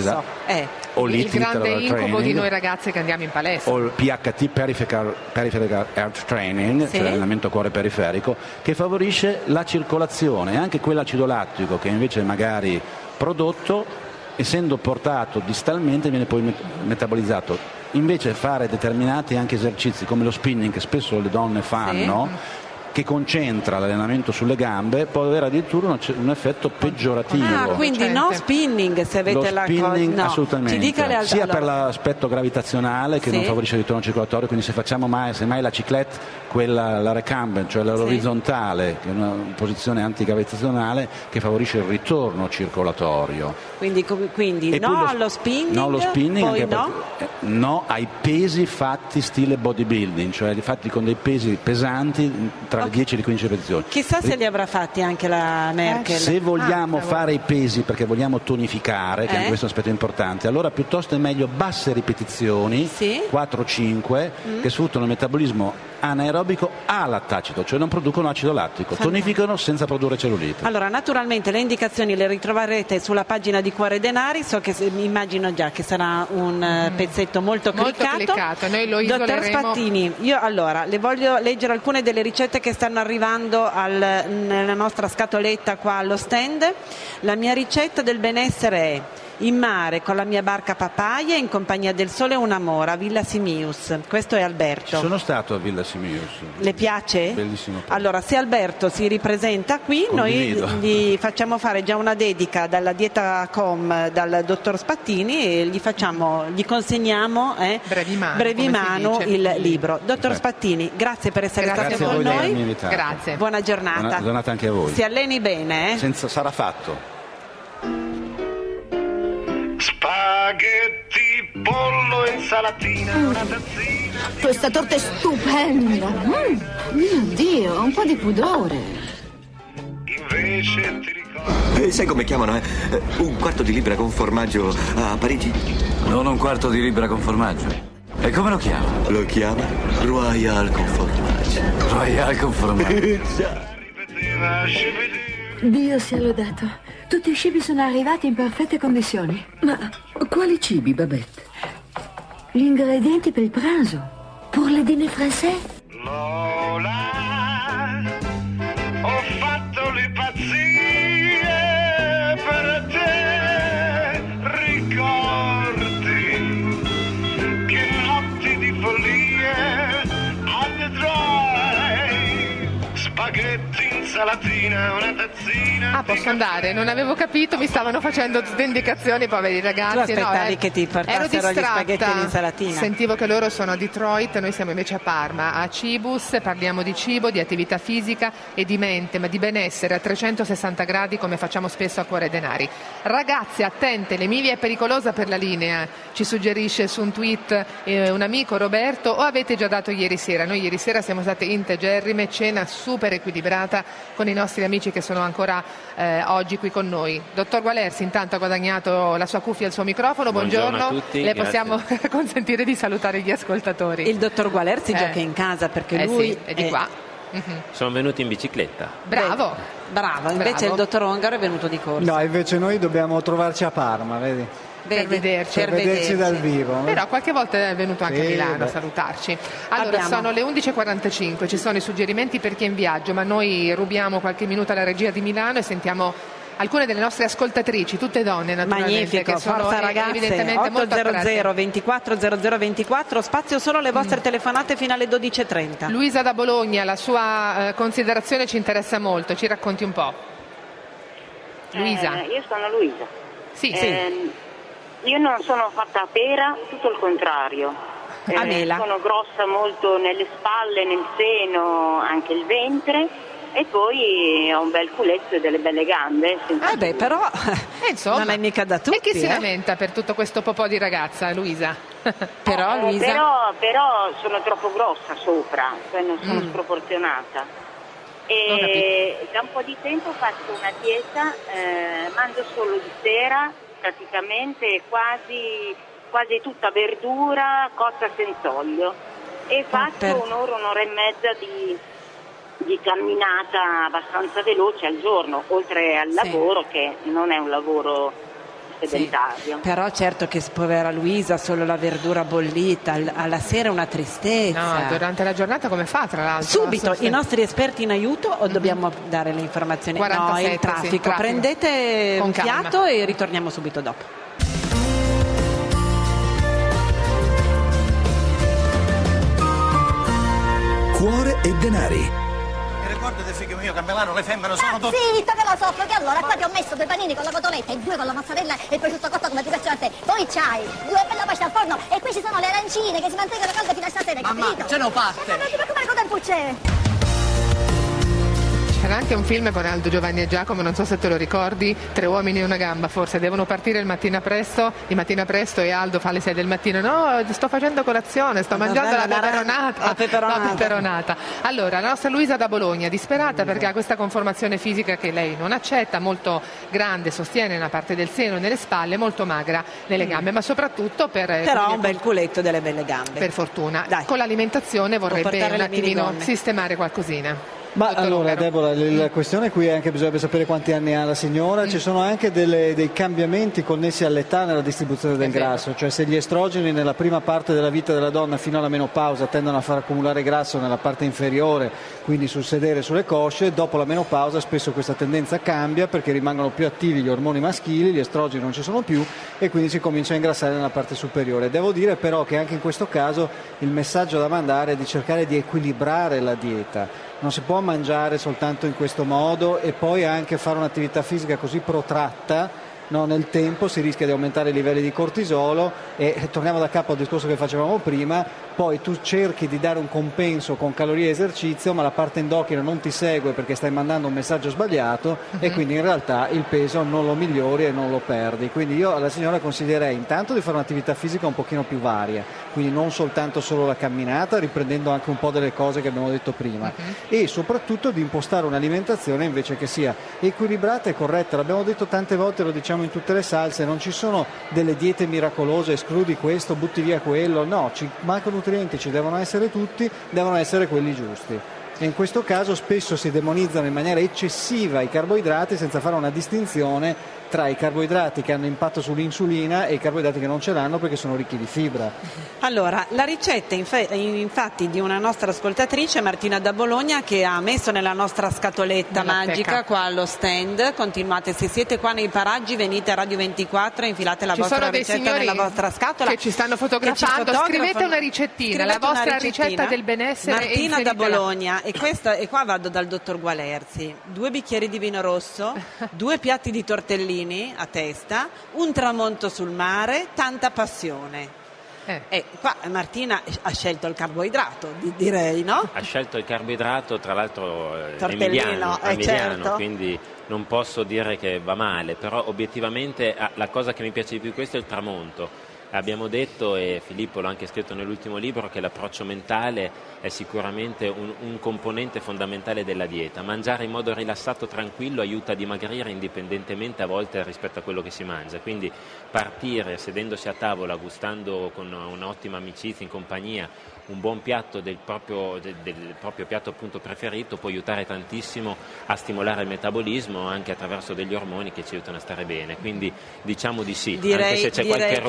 il grande incubo di noi ragazze che andiamo in palestra, o il PHT, Peripheral Heart Training, cioè l'allenamento cuore periferico, che favorisce la circolazione, e anche quell'acido lattico che invece magari prodotto, essendo portato distalmente, viene poi metabolizzato. Invece fare determinati anche esercizi come lo spinning, che spesso le donne fanno, che concentra l'allenamento sulle gambe, può avere addirittura un effetto peggiorativo. Quindi no spinning se avete lo spinning, no. assolutamente, Ci dica sia per l'aspetto gravitazionale, che non favorisce il ritorno circolatorio, quindi se facciamo semmai la ciclette, quella, la recumbent, cioè l'orizzontale, che è una posizione antigravitazionale che favorisce il ritorno circolatorio. Quindi no allo spinning, poi no ai pesi fatti stile bodybuilding, cioè fatti con dei pesi pesanti tra le 10 e le 15 ripetizioni. Chissà se li avrà fatti anche la Merkel. Se vogliamo fare i pesi perché vogliamo tonificare, che anche questo è un aspetto importante, allora piuttosto è meglio basse ripetizioni, 4-5, che sfruttano il metabolismo anaerobico alattacito, cioè non producono acido lattico, tonificano senza produrre cellulite. Allora, naturalmente le indicazioni le ritroverete sulla pagina di Cuore Denari, immagino già che sarà un pezzetto molto cliccato. Noi lo isoleremo. Dottor Spattini, io allora le voglio leggere alcune delle ricette che stanno arrivando nella nostra scatoletta qua allo stand. La mia ricetta del benessere è: in mare con la mia barca Papaya, in compagnia del sole e un amore, a Villa Simius. Questo è Alberto. Ci sono stato a Villa Simius. Le piace? Bellissimo. Allora, se Alberto si ripresenta qui, condivido. Noi gli facciamo fare già una dedica dalla Dieta.com dal dottor Spattini e gli consegniamo brevi mano il libro. Dottor Spattini, grazie per essere stato con noi. Grazie. Buona giornata. Buona giornata anche a voi. Si alleni bene, sarà fatto. Spaghetti, pollo, insalatina, una tazzina. Questa torta è stupenda. Mio Dio, un po' di pudore. Invece ti ricordo. Sai come chiamano, un quarto di libra con formaggio a Parigi? Non un quarto di libra con formaggio. E come lo chiama? Lo chiama Royal con formaggio. Royal con formaggio. Ripeteva, Dio sia lodato. Tutti i cibi sono arrivati in perfette condizioni. Ma quali cibi, Babette? Gli ingredienti per il pranzo. Pour le dîner français. Lola, ho fatto le pazzie per te. Ricordi che notti di follie alle dry. Spaghetti, insalatina, una tazzina. Posso andare? Non avevo capito, mi stavano facendo tutte indicazioni, poveri ragazzi. Tu aspettavi che ti portassero gli spaghetti e l'insalatina. Sentivo che loro sono a Detroit, noi siamo invece a Parma, a Cibus. Parliamo di cibo, di attività fisica e di mente, ma di benessere a 360 gradi, come facciamo spesso a Cuore Denari. Ragazze, attente, l'Emilia è pericolosa per la linea, ci suggerisce su un tweet un amico, Roberto, o avete già dato ieri sera? Noi ieri sera siamo state integerrime, cena super equilibrata con i nostri amici che sono ancora oggi qui con noi. Dottor Gualersi intanto ha guadagnato la sua cuffia e il suo microfono. Buongiorno a tutti. Le possiamo consentire di salutare gli ascoltatori. Il dottor Gualersi gioca in casa perché lui è di qua. Sono venuti in bicicletta. Bravo, invece il dottor Ongaro è venuto di corsa. No, invece noi dobbiamo trovarci a Parma, vedi? Per vederci dal vivo. Però qualche volta è venuto anche a Milano a salutarci. Allora, sono le 11.45, ci sono i suggerimenti per chi è in viaggio, ma noi rubiamo qualche minuto alla regia di Milano e sentiamo alcune delle nostre ascoltatrici, tutte donne naturalmente. Magnifico, che sono forza ragazze, evidentemente molto 800 24 00 24, spazio solo alle vostre telefonate fino alle 12.30. Luisa da Bologna, la sua considerazione ci interessa molto, ci racconti un po'. Luisa. Io sono Luisa. Sì. Io non sono fatta a pera, tutto il contrario. Sono grossa molto nelle spalle, nel seno, anche il ventre, e poi ho un bel culetto e delle belle gambe. Però insomma, non è mica da tutti. E chi si lamenta per tutto questo popò di ragazza, Luisa? Luisa... però sono troppo grossa sopra, cioè non sono sproporzionata. E da un po' di tempo faccio una dieta, mangio solo di sera, praticamente quasi tutta verdura cotta senza olio, e faccio un'ora e mezza di camminata abbastanza veloce al giorno, oltre al lavoro che non è un lavoro sedentario. Però certo che povera Luisa, solo la verdura bollita, alla sera è una tristezza. No, durante la giornata come fa tra l'altro? Subito, i nostri esperti in aiuto o dobbiamo dare le informazioni? 47, il traffico. Prendete un fiato e ritorniamo subito dopo. Cuore e denari. Ricordati, figlio mio, che a Milano le femmine sono tutte... Zitto che lo so, che allora qua ti ho messo 2 panini con la cotoletta e 2 con la mozzarella e il prosciutto cotto come ti piacciono a te. Poi c'hai 2 bella pasta al forno e qui ci sono le arancine che si mantengono calde fino a stasera, Mamma, capito? ce n'ho fatte! Non ti preoccupare, con tempo c'è! C'era anche un film con Aldo, Giovanni e Giacomo, non so se te lo ricordi, 3 uomini e una gamba, forse devono partire di mattina presto e Aldo fa alle 6 del mattino: no, sto facendo colazione, sto mangiando la peperonata. Allora, la nostra Luisa da Bologna, disperata perché ha questa conformazione fisica che lei non accetta, molto grande, sostiene una parte del seno e nelle spalle, molto magra nelle gambe, ma soprattutto però ha un bel culetto, delle belle gambe. Per fortuna. Con l'alimentazione vorrebbe un attimino sistemare qualcosina. Ma allora Deborah, la questione qui è anche bisognerebbe sapere quanti anni ha la signora. Ci sono anche dei cambiamenti connessi all'età nella distribuzione del grasso, cioè se gli estrogeni nella prima parte della vita della donna fino alla menopausa tendono a far accumulare grasso nella parte inferiore, quindi sul sedere e sulle cosce, dopo la menopausa spesso questa tendenza cambia perché rimangono più attivi gli ormoni maschili, gli estrogeni non ci sono più e quindi si comincia a ingrassare nella parte superiore. Devo dire però che anche in questo caso il messaggio da mandare è di cercare di equilibrare la dieta. Non si può mangiare soltanto in questo modo e poi anche fare un'attività fisica così protratta. No, nel tempo si rischia di aumentare i livelli di cortisolo e torniamo da capo al discorso che facevamo prima, poi tu cerchi di dare un compenso con calorie e esercizio, ma la parte endocrina non ti segue perché stai mandando un messaggio sbagliato e quindi in realtà il peso non lo migliori e non lo perdi. Quindi io alla signora consiglierei intanto di fare un'attività fisica un pochino più varia, quindi non soltanto solo la camminata, riprendendo anche un po' delle cose che abbiamo detto prima e soprattutto di impostare un'alimentazione invece che sia equilibrata e corretta. L'abbiamo detto tante volte, lo diciamo in tutte le salse, non ci sono delle diete miracolose, escludi questo, butti via quello, no, ci mancano nutrienti, ci devono essere tutti, devono essere quelli giusti. E in questo caso spesso si demonizzano in maniera eccessiva i carboidrati senza fare una distinzione tra i carboidrati che hanno impatto sull'insulina e i carboidrati che non ce l'hanno perché sono ricchi di fibra. Allora, la ricetta infatti di una nostra ascoltatrice, Martina da Bologna, che ha messo nella nostra scatoletta magica qua allo stand. Continuate, se siete qua nei paraggi venite a Radio 24 e infilate la vostra ricetta nella vostra scatola. Che ci stanno fotografando, scrivete una ricettina, la vostra ricetta del benessere. Martina da Bologna, e qua vado dal dottor Gualerzi: 2 bicchieri di vino rosso, 2 piatti di tortellini a testa, un tramonto sul mare, tanta passione. Qua Martina ha scelto il carboidrato, direi, no? Ha scelto il carboidrato, tra l'altro emiliano, certo. Quindi non posso dire che va male, però obiettivamente la cosa che mi piace di più di questo è il tramonto. Abbiamo detto, e Filippo l'ha anche scritto nell'ultimo libro, che l'approccio mentale è sicuramente un componente fondamentale della dieta. Mangiare in modo rilassato, tranquillo, aiuta a dimagrire indipendentemente a volte rispetto a quello che si mangia. Quindi partire sedendosi a tavola, gustando con un'ottima amicizia, in compagnia, un buon piatto del proprio piatto appunto preferito può aiutare tantissimo a stimolare il metabolismo anche attraverso degli ormoni che ci aiutano a stare bene. Quindi diciamo di sì, anche se c'è qualche errore di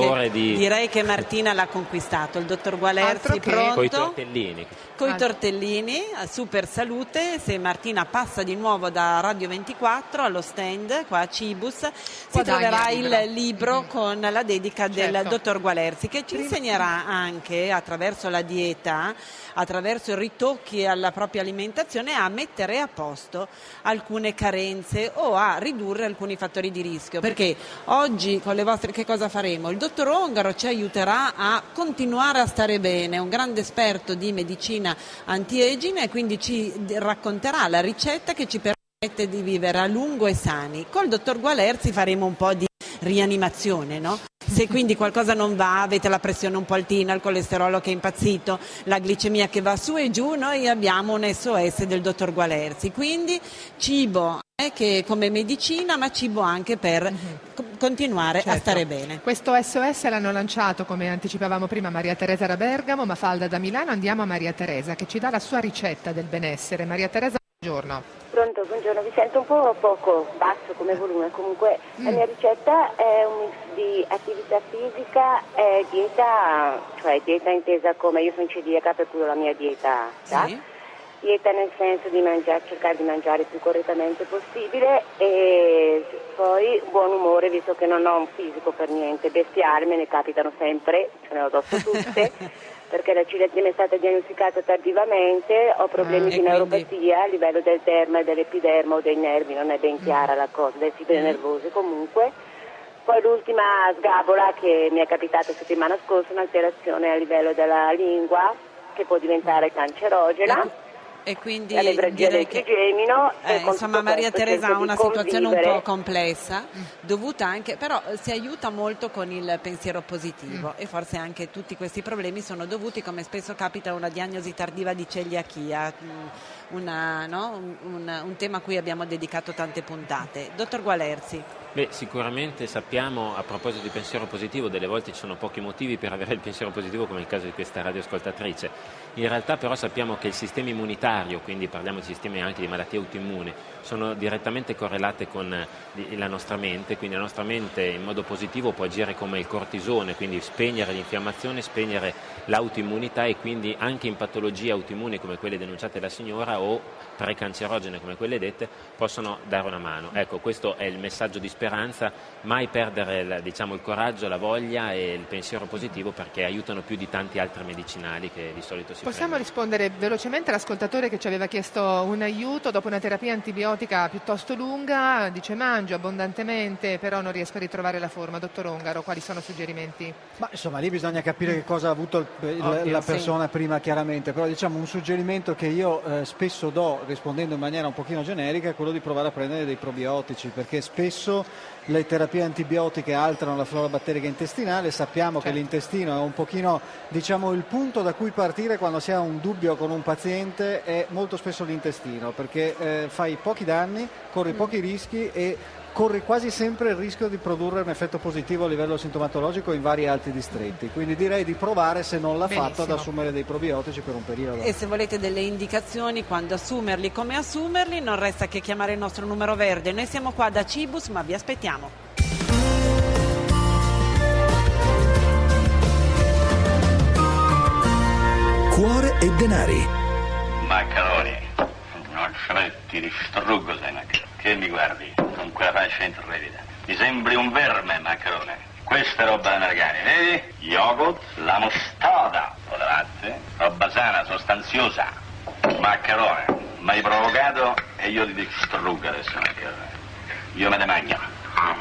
Sì. Direi che Martina l'ha conquistato. Il dottor Gualerzi pronto? Coi tortellini. Coi tortellini, a Super Salute. Se Martina passa di nuovo da Radio 24 allo stand qua a Cibus, si troverà il libro con la dedica del dottor Gualerzi, che ci insegnerà anche attraverso la dieta, attraverso i ritocchi alla propria alimentazione, a mettere a posto alcune carenze o a ridurre alcuni fattori di rischio. Perché oggi con le vostre che cosa faremo? Il dottor Ongaro ci aiuterà a continuare a stare bene, è un grande esperto di medicina anti-aging e quindi ci racconterà la ricetta che ci permette di vivere a lungo e sani. Col dottor Gualerzi faremo un po' di rianimazione, no? Se quindi qualcosa non va, avete la pressione un po' altina, il colesterolo che è impazzito, la glicemia che va su e giù, noi abbiamo un SOS del dottor Gualerzi. Quindi cibo che come medicina, ma cibo anche per continuare a stare bene. Questo SOS l'hanno lanciato, come anticipavamo prima, Maria Teresa da Bergamo, Mafalda da Milano. Andiamo a Maria Teresa che ci dà la sua ricetta del benessere. Maria Teresa, buongiorno. Pronto, buongiorno, vi sento un po' poco basso come volume, comunque la mia ricetta è un mix di attività fisica e dieta, cioè dieta intesa come io sono celiaca per cui ho la mia dieta, dieta nel senso di cercare di mangiare il più correttamente possibile e poi buon umore, visto che non ho un fisico per niente bestiale, me ne capitano sempre, ce ne ho addosso tutte. Perché la celiachia mi è stata diagnosticata tardivamente, ho problemi di neuropatia a livello del derma e dell'epiderma o dei nervi, non è ben chiara la cosa, delle fibre nervose comunque. Poi l'ultima sgabola che mi è capitata settimana scorsa, un'alterazione a livello della lingua che può diventare cancerogena. E quindi direi che insomma Maria Teresa ha una situazione un po' complessa, dovuta anche, però si aiuta molto con il pensiero positivo e forse anche tutti questi problemi sono dovuti, come spesso capita, a una diagnosi tardiva di celiachia, un tema a cui abbiamo dedicato tante puntate. Dottor Gualerzi. Sicuramente sappiamo, a proposito di pensiero positivo, delle volte ci sono pochi motivi per avere il pensiero positivo, come il caso di questa radioascoltatrice. In realtà però sappiamo che il sistema immunitario, quindi parliamo di sistemi anche di malattie autoimmuni, sono direttamente correlate con la nostra mente, quindi la nostra mente in modo positivo può agire come il cortisone, quindi spegnere l'infiammazione, spegnere l'autoimmunità e quindi anche in patologie autoimmuni come quelle denunciate dalla signora o precancerogene come quelle dette possono dare una mano. Ecco, questo è il messaggio di speranza, mai perdere il coraggio, la voglia e il pensiero positivo, perché aiutano più di tanti altri medicinali che di solito si Possiamo rispondere velocemente all'ascoltatore che ci aveva chiesto un aiuto dopo una terapia antibiotica piuttosto lunga, dice mangio abbondantemente però non riesco a ritrovare la forma. Dottor Ongaro, quali sono suggerimenti? Ma insomma lì bisogna capire che cosa ha avuto la persona prima, chiaramente, però diciamo un suggerimento che io spesso do rispondendo in maniera un pochino generica è quello di provare a prendere dei probiotici, perché spesso le terapie antibiotiche alterano la flora batterica intestinale, sappiamo che l'intestino è un pochino il punto da cui partire quando si ha un dubbio con un paziente, è molto spesso l'intestino, perché fai pochi danni, corri pochi rischi e corri quasi sempre il rischio di produrre un effetto positivo a livello sintomatologico in vari altri distretti, quindi direi di provare, se non l'ha fatto, ad assumere dei probiotici per un periodo. E se volete delle indicazioni quando assumerli, come assumerli, non resta che chiamare il nostro numero verde. Noi siamo qua da Cibus, ma vi aspettiamo. Cuore e denari. Maccaroni, non ti distruggo, che mi guardi con quella faccia intrepida. Mi sembri un verme, Maccarone. Questa è roba americana, vedi? Yogurt, la mostarda, o la latte, roba sana, sostanziosa. Maccarone, mi hai provocato e io ti distruggo adesso, Maccarone. Io me ne mangio.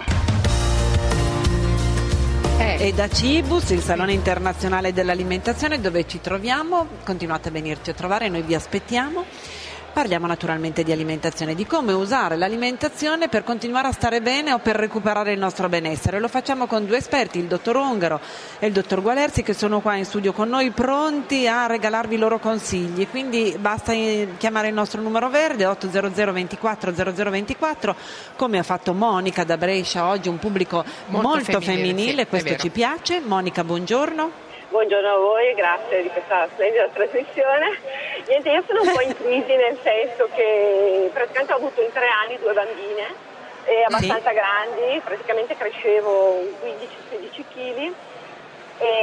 E da Cibus, il Salone Internazionale dell'Alimentazione, dove ci troviamo, continuate a venirci a trovare, noi vi aspettiamo. Parliamo naturalmente di alimentazione, di come usare l'alimentazione per continuare a stare bene o per recuperare il nostro benessere. Lo facciamo con due esperti, il dottor Ongaro e il dottor Gualerzi, che sono qua in studio con noi pronti a regalarvi i loro consigli. Quindi basta chiamare il nostro numero verde 800 24 0024, come ha fatto Monica da Brescia oggi, un pubblico molto femminile, sì, questo ci piace. Monica, buongiorno. Buongiorno a voi, grazie di questa splendida trasmissione. Niente, io sono un po' in crisi, nel senso che praticamente ho avuto in 3 anni 2 bambine abbastanza grandi, praticamente crescevo 15-16 kg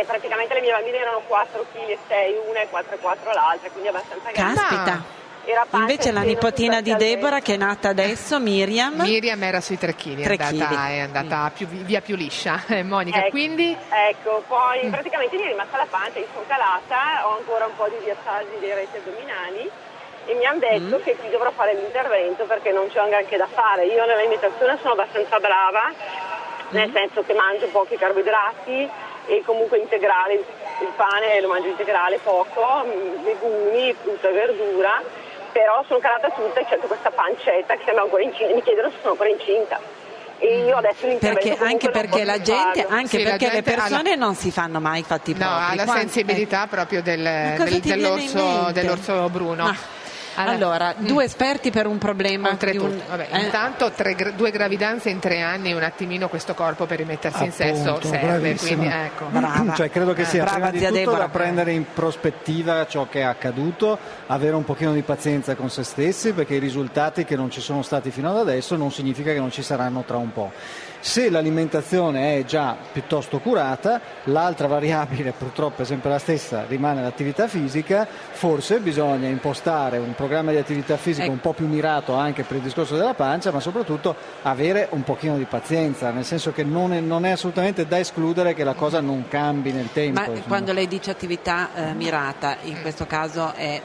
praticamente le mie bambine erano 4,6 kg una e 4,4 l'altra, quindi abbastanza grande. Caspita! Era pancia Invece e la seno nipotina di sostanzialmente. Deborah, che è nata adesso, Miriam. Miriam era sui 3 kg, è andata via più liscia. Monica, Ecco, quindi? Ecco, poi praticamente mi è rimasta la pancia, mi sono calata, ho ancora un po' di diastasi dei reti addominali e mi hanno detto che qui dovrò fare l'intervento perché non c'è un granché da fare. Io nell'alimentazione sono abbastanza brava, nel senso che mangio pochi carboidrati e comunque integrale, il pane lo mangio integrale poco, legumi, frutta e verdura, però sono calata tutta e c'è questa pancetta che sembra ancora incinta, mi chiedono se sono ancora incinta. E io adesso Anche perché la gente, Sì, la perché le gente persone non si fanno mai i fatti propri. ha la sensibilità proprio dell'orso bruno. Allora, due esperti per un problema. Intanto 2 gravidanze in 3 anni, un attimino questo corpo per rimettersi in sesto serve, quindi ecco. Cioè, credo che sia prima di zia tutto Deborah. da prendere in prospettiva ciò che è accaduto, avere un pochino di pazienza con se stessi, perché i risultati che non ci sono stati fino ad adesso non significa che non ci saranno tra un po'. Se l'alimentazione è già piuttosto curata, l'altra variabile purtroppo è sempre la stessa, rimane l'attività fisica, forse bisogna impostare un programma di attività fisica un po' più mirato anche per il discorso della pancia, ma soprattutto avere un pochino di pazienza, nel senso che non è assolutamente da escludere che la cosa non cambi nel tempo. Ma quando lei dice attività mirata, in questo caso è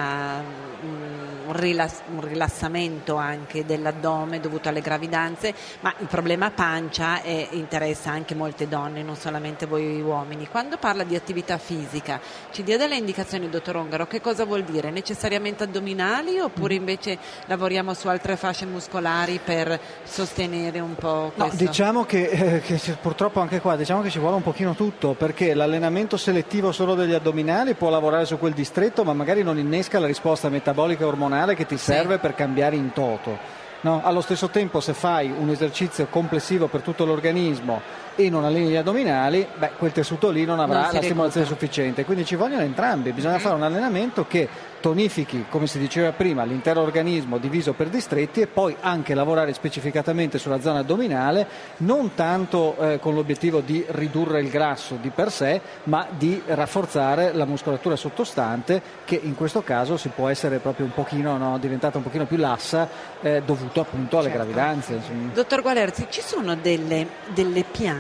un rilassamento anche dell'addome dovuto alle gravidanze, ma il problema pancia interessa anche molte donne, non solamente voi uomini. Quando parla di attività fisica, ci dia delle indicazioni, dottor Ongaro, che cosa vuol dire? Necessariamente addominali oppure invece lavoriamo su altre fasce muscolari per sostenere un po' questo? No, diciamo che purtroppo anche qua diciamo che ci vuole un pochino tutto, perché l'allenamento selettivo solo degli addominali può lavorare su quel distretto, ma magari non innesca la risposta metabolica e ormonale che ti serve per cambiare in toto. No? Allo stesso tempo, se fai un esercizio complessivo per tutto l'organismo e non alleni gli addominali, quel tessuto lì non avrà la stimolazione sufficiente, quindi ci vogliono entrambi, bisogna fare un allenamento che tonifichi, come si diceva prima, l'intero organismo diviso per distretti e poi anche lavorare specificatamente sulla zona addominale, non tanto con l'obiettivo di ridurre il grasso di per sé, ma di rafforzare la muscolatura sottostante, che in questo caso si può essere proprio un pochino diventata un pochino più lassa dovuto appunto alle gravidanze. Dottor Gualerzi, ci sono delle piante,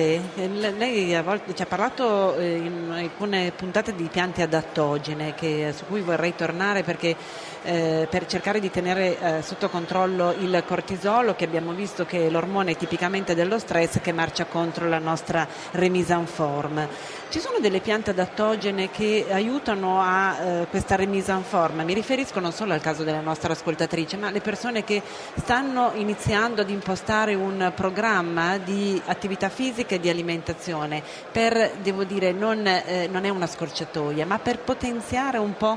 lei a volte ci ha parlato in alcune puntate di piante adattogene su cui vorrei tornare perché per cercare di tenere sotto controllo il cortisolo, che abbiamo visto che è l'ormone tipicamente dello stress che marcia contro la nostra remise en forme. Ci sono delle piante adattogene che aiutano a questa remise en forme? Mi riferisco non solo al caso della nostra ascoltatrice, ma alle persone che stanno iniziando ad impostare un programma di attività fisica e di alimentazione per, devo dire, non è una scorciatoia, ma per potenziare un po'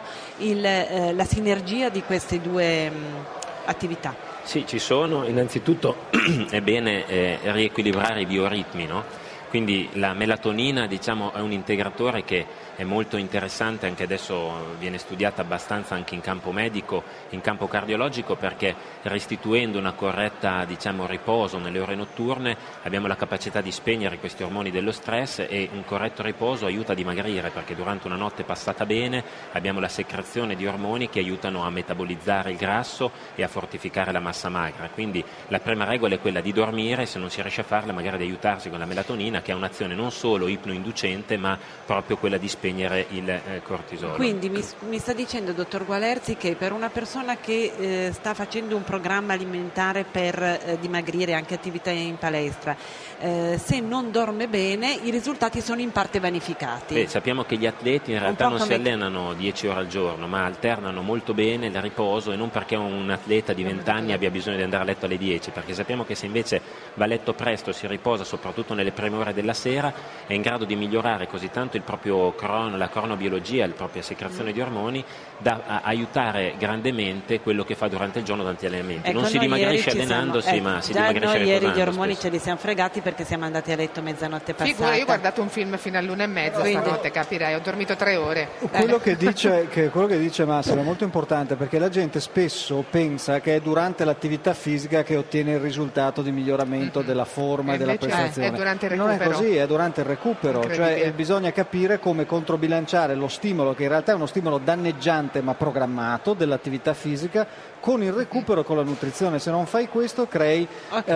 la sinergia di queste due attività. Sì, ci sono. Innanzitutto è bene riequilibrare i bioritmi, no? Quindi la melatonina, diciamo, è un integratore che è molto interessante, anche adesso viene studiata abbastanza anche in campo medico, in campo cardiologico, perché restituendo una corretta, diciamo, riposo nelle ore notturne abbiamo la capacità di spegnere questi ormoni dello stress, e un corretto riposo aiuta a dimagrire, perché durante una notte passata bene abbiamo la secrezione di ormoni che aiutano a metabolizzare il grasso e a fortificare la massa magra. Quindi la prima regola è quella di dormire, se non si riesce a farla magari di aiutarsi con la melatonina, che ha un'azione non solo ipnoinducente ma proprio quella di spegnere il cortisolo. Quindi mi sta dicendo, dottor Gualerzi, che per una persona che sta facendo un programma alimentare per dimagrire, anche attività in palestra, se non dorme bene i risultati sono in parte vanificati. Sappiamo che gli atleti in realtà non si allenano 10 ore al giorno, ma alternano molto bene il riposo, e non perché un atleta di 20 anni abbia bisogno di andare a letto alle 10, perché sappiamo che se invece va a letto presto, si riposa soprattutto nelle prime ore della sera, è in grado di migliorare così tanto il proprio la cronobiologia, la propria secrezione di ormoni, da aiutare grandemente quello che fa durante il giorno tanti allenamenti. Non si dimagrisce allenandosi, ma si dimagrisce riposando. Ieri gli ormoni ce li siamo fregati perché siamo andati a letto mezzanotte passata. Figura, io ho guardato un film fino all'1:30 stanotte, capirai, ho dormito 3 ore. Quello che dice Massimo è molto importante, perché la gente spesso pensa che è durante l'attività fisica che ottiene il risultato di miglioramento della forma e della prestazione. È durante il recupero. Non è così, è durante il recupero, cioè bisogna capire come controbilanciare lo stimolo, che in realtà è uno stimolo danneggiante ma programmato dell'attività fisica, con il recupero e con la nutrizione. Se non fai questo crei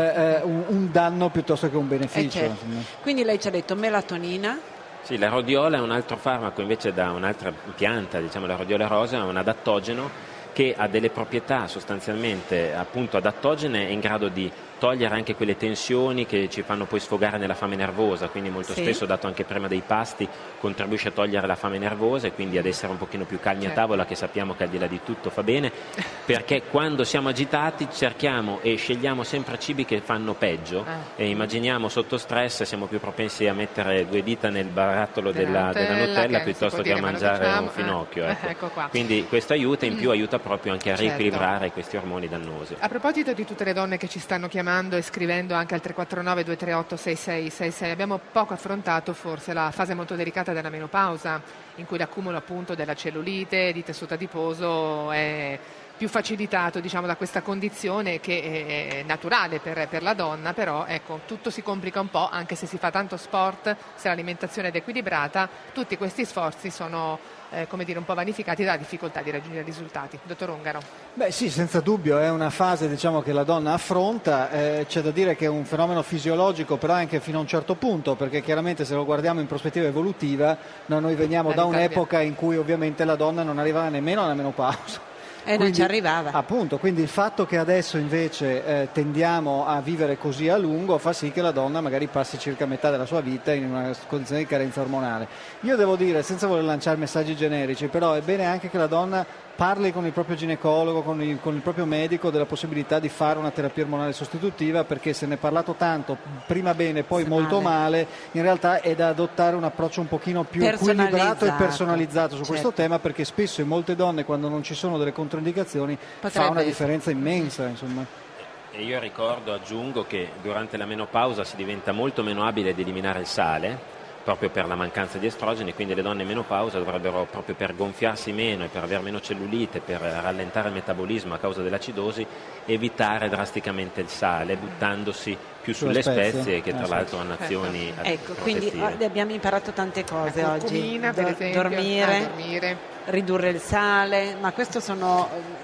un danno piuttosto che un beneficio. Certo. Quindi lei ci ha detto melatonina. Sì, la rodiola è un altro farmaco invece da un'altra pianta, diciamo la rodiola rosa, è un adattogeno che ha delle proprietà sostanzialmente appunto adattogene, è in grado di togliere anche quelle tensioni che ci fanno poi sfogare nella fame nervosa, quindi molto spesso, dato anche prima dei pasti, contribuisce a togliere la fame nervosa e quindi ad essere un pochino più calmi a tavola, che sappiamo che al di là di tutto fa bene, perché quando siamo agitati cerchiamo e scegliamo sempre cibi che fanno peggio e immaginiamo sotto stress siamo più propensi a mettere 2 dita nel barattolo della Nutella piuttosto che a mangiare un finocchio. Ecco qua. Quindi questo aiuta, in più aiuta proprio anche a riequilibrare questi ormoni dannosi. A proposito di tutte le donne che ci stanno chiamando e scrivendo anche al 349 238 6666, abbiamo poco affrontato forse la fase molto delicata della menopausa, in cui l'accumulo appunto della cellulite, di tessuto adiposo è più facilitato, diciamo, da questa condizione che è naturale per la donna, però ecco, tutto si complica un po', anche se si fa tanto sport, se l'alimentazione è equilibrata, tutti questi sforzi sono come dire, un po' vanificati dalla difficoltà di raggiungere risultati. Dottor Ungaro. Beh sì, senza dubbio è una fase, diciamo, che la donna affronta, c'è da dire che è un fenomeno fisiologico, però anche fino a un certo punto, perché chiaramente se lo guardiamo in prospettiva evolutiva, noi veniamo da un'epoca in cui ovviamente la donna non arrivava nemmeno alla menopausa. Non ci arrivava. Appunto, quindi il fatto che adesso invece tendiamo a vivere così a lungo fa sì che la donna magari passi circa metà della sua vita in una condizione di carenza ormonale. Io devo dire, senza voler lanciare messaggi generici, però è bene anche che la donna parli con il proprio ginecologo, con il proprio medico della possibilità di fare una terapia ormonale sostitutiva, perché se ne è parlato tanto, prima bene, poi molto male, in realtà è da adottare un approccio un pochino più equilibrato e personalizzato su questo tema, perché spesso in molte donne, quando non ci sono delle controindicazioni, fa una differenza immensa, insomma. E io aggiungo che durante la menopausa si diventa molto meno abile ad eliminare il sale, proprio per la mancanza di estrogeni, quindi le donne in menopausa dovrebbero, proprio per gonfiarsi meno e per avere meno cellulite, per rallentare il metabolismo a causa dell'acidosi, evitare drasticamente il sale, buttandosi più sulle spezie che tra l'altro hanno azioni ecco, quindi abbiamo imparato tante cose oggi. Per esempio, dormire, ridurre il sale, ma questi sono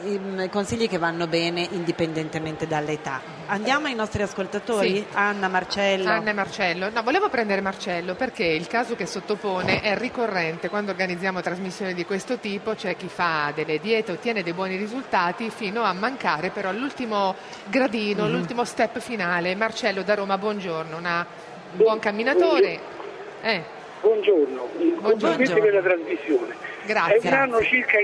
i consigli che vanno bene indipendentemente dall'età. Andiamo ai nostri ascoltatori? Sì. Anna, Marcello. Anna e Marcello. No, volevo prendere Marcello perché il caso che sottopone è ricorrente quando organizziamo trasmissioni di questo tipo. C'è chi fa delle diete, ottiene dei buoni risultati fino a mancare però all'ultimo gradino, l'ultimo step finale. Marcello da Roma, buongiorno, un buon camminatore. Buongiorno, complimenti per la trasmissione. Grazie. È un anno circa,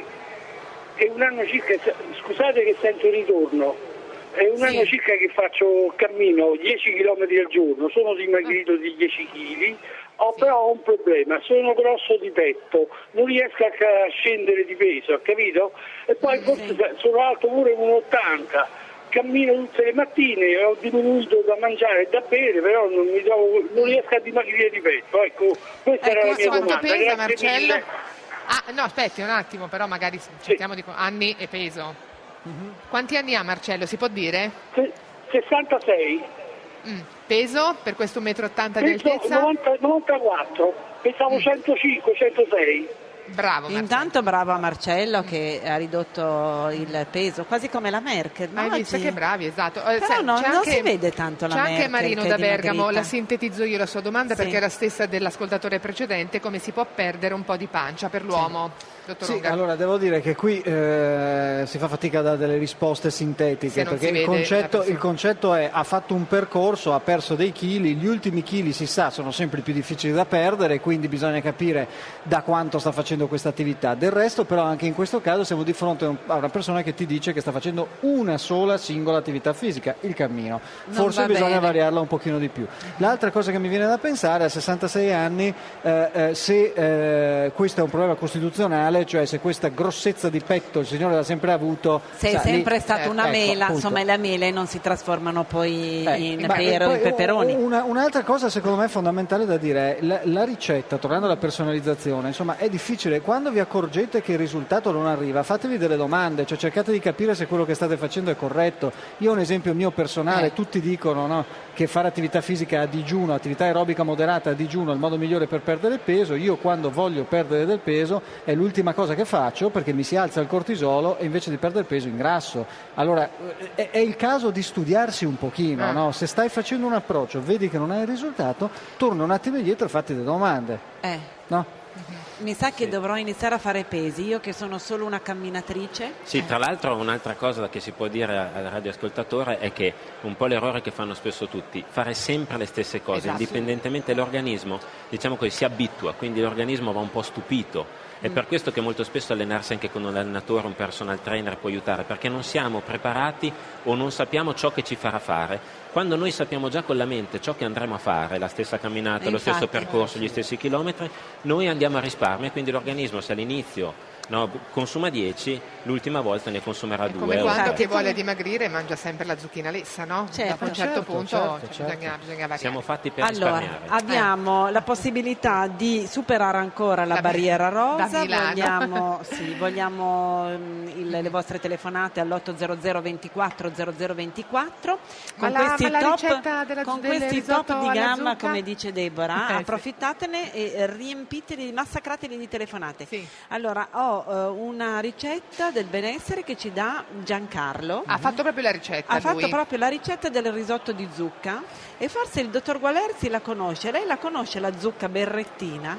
scusate che sento il ritorno, è un anno circa che faccio cammino 10 km al giorno, sono dimagrito di 10 kg, però ho un problema, sono grosso di petto, non riesco a scendere di peso, capito? E poi forse sono alto pure 1,80. Cammino tutte le mattine, ho diminuito da mangiare e da bere, però non riesco a dimagrire di petto. Ecco, questa era la mia domanda. Quanto pesa, Marcello? No, aspetti un attimo, però magari cerchiamo di anni e peso. Quanti anni ha Marcello, si può dire? 66. Peso per questo 1,80 m di altezza? 94, pensavo 105, 106. Bravo Marcello. Intanto bravo a Marcello che ha ridotto il peso, quasi come la Merkel. Hai visto che bravi, esatto. Però non si vede tanto la Merkel. C'è anche Marino da Bergamo, dimagrita. la sintetizzo io la sua domanda perché è la stessa dell'ascoltatore precedente, come si può perdere un po' di pancia per l'uomo? Sì, allora devo dire che qui si fa fatica a dare delle risposte sintetiche, perché il concetto è: ha fatto un percorso, ha perso dei chili, gli ultimi chili si sa sono sempre più difficili da perdere, quindi bisogna capire da quanto sta facendo questa attività. Del resto però anche in questo caso siamo di fronte a una persona che ti dice che sta facendo una sola singola attività fisica, il cammino. Forse bisogna variarla un pochino di più. L'altra cosa che mi viene da pensare, a 66 anni, se questo è un problema costituzionale, cioè se questa grossezza di petto il signore l'ha sempre avuto, se è sempre stata una mela, insomma le mele non si trasformano poi in pere o in peperoni. Un'altra cosa secondo me fondamentale da dire è la ricetta, tornando alla personalizzazione, insomma è difficile difficile. Quando vi accorgete che il risultato non arriva, fatevi delle domande, cioè cercate di capire se quello che state facendo è corretto. Io ho un esempio mio personale, tutti dicono, no, che fare attività fisica a digiuno, attività aerobica moderata a digiuno è il modo migliore per perdere peso. Io quando voglio perdere del peso è l'ultima cosa che faccio, perché mi si alza il cortisolo e invece di perdere peso ingrasso. Allora è il caso di studiarsi un pochino, no? Se stai facendo un approccio, vedi che non hai il risultato, torna un attimo indietro e fatti delle domande, no? Mi sa che dovrò iniziare a fare pesi, io che sono solo una camminatrice. Sì, tra l'altro un'altra cosa che si può dire al radioascoltatore è che un po' l'errore che fanno spesso tutti, fare sempre le stesse cose, indipendentemente l'organismo, diciamo così, si abitua, quindi l'organismo va un po' stupito. È per questo che molto spesso allenarsi anche con un allenatore, un personal trainer può aiutare, perché non siamo preparati o non sappiamo ciò che ci farà fare. Quando noi sappiamo già con la mente ciò che andremo a fare, la stessa camminata, lo stesso percorso, gli stessi chilometri, noi andiamo a risparmio e quindi l'organismo, se all'inizio consuma 10, l'ultima volta ne consumerà 2. Come quando chi vuole dimagrire mangia sempre la zucchina lessa, no? Dopo un certo punto bisogna variare. Siamo fatti per risparmiare. Abbiamo la possibilità di superare ancora la barriera rosa. Vogliamo le vostre telefonate all'800 24 0024 con questi top di gamma, come dice Deborah. Approfittatene e riempiteli, massacrateli di telefonate. Allora, ho una ricetta del benessere che ci dà Giancarlo. Ha fatto proprio la ricetta. Fatto proprio la ricetta del risotto di zucca, e forse il dottor Gualerzi la conosce. Lei la conosce la zucca berrettina?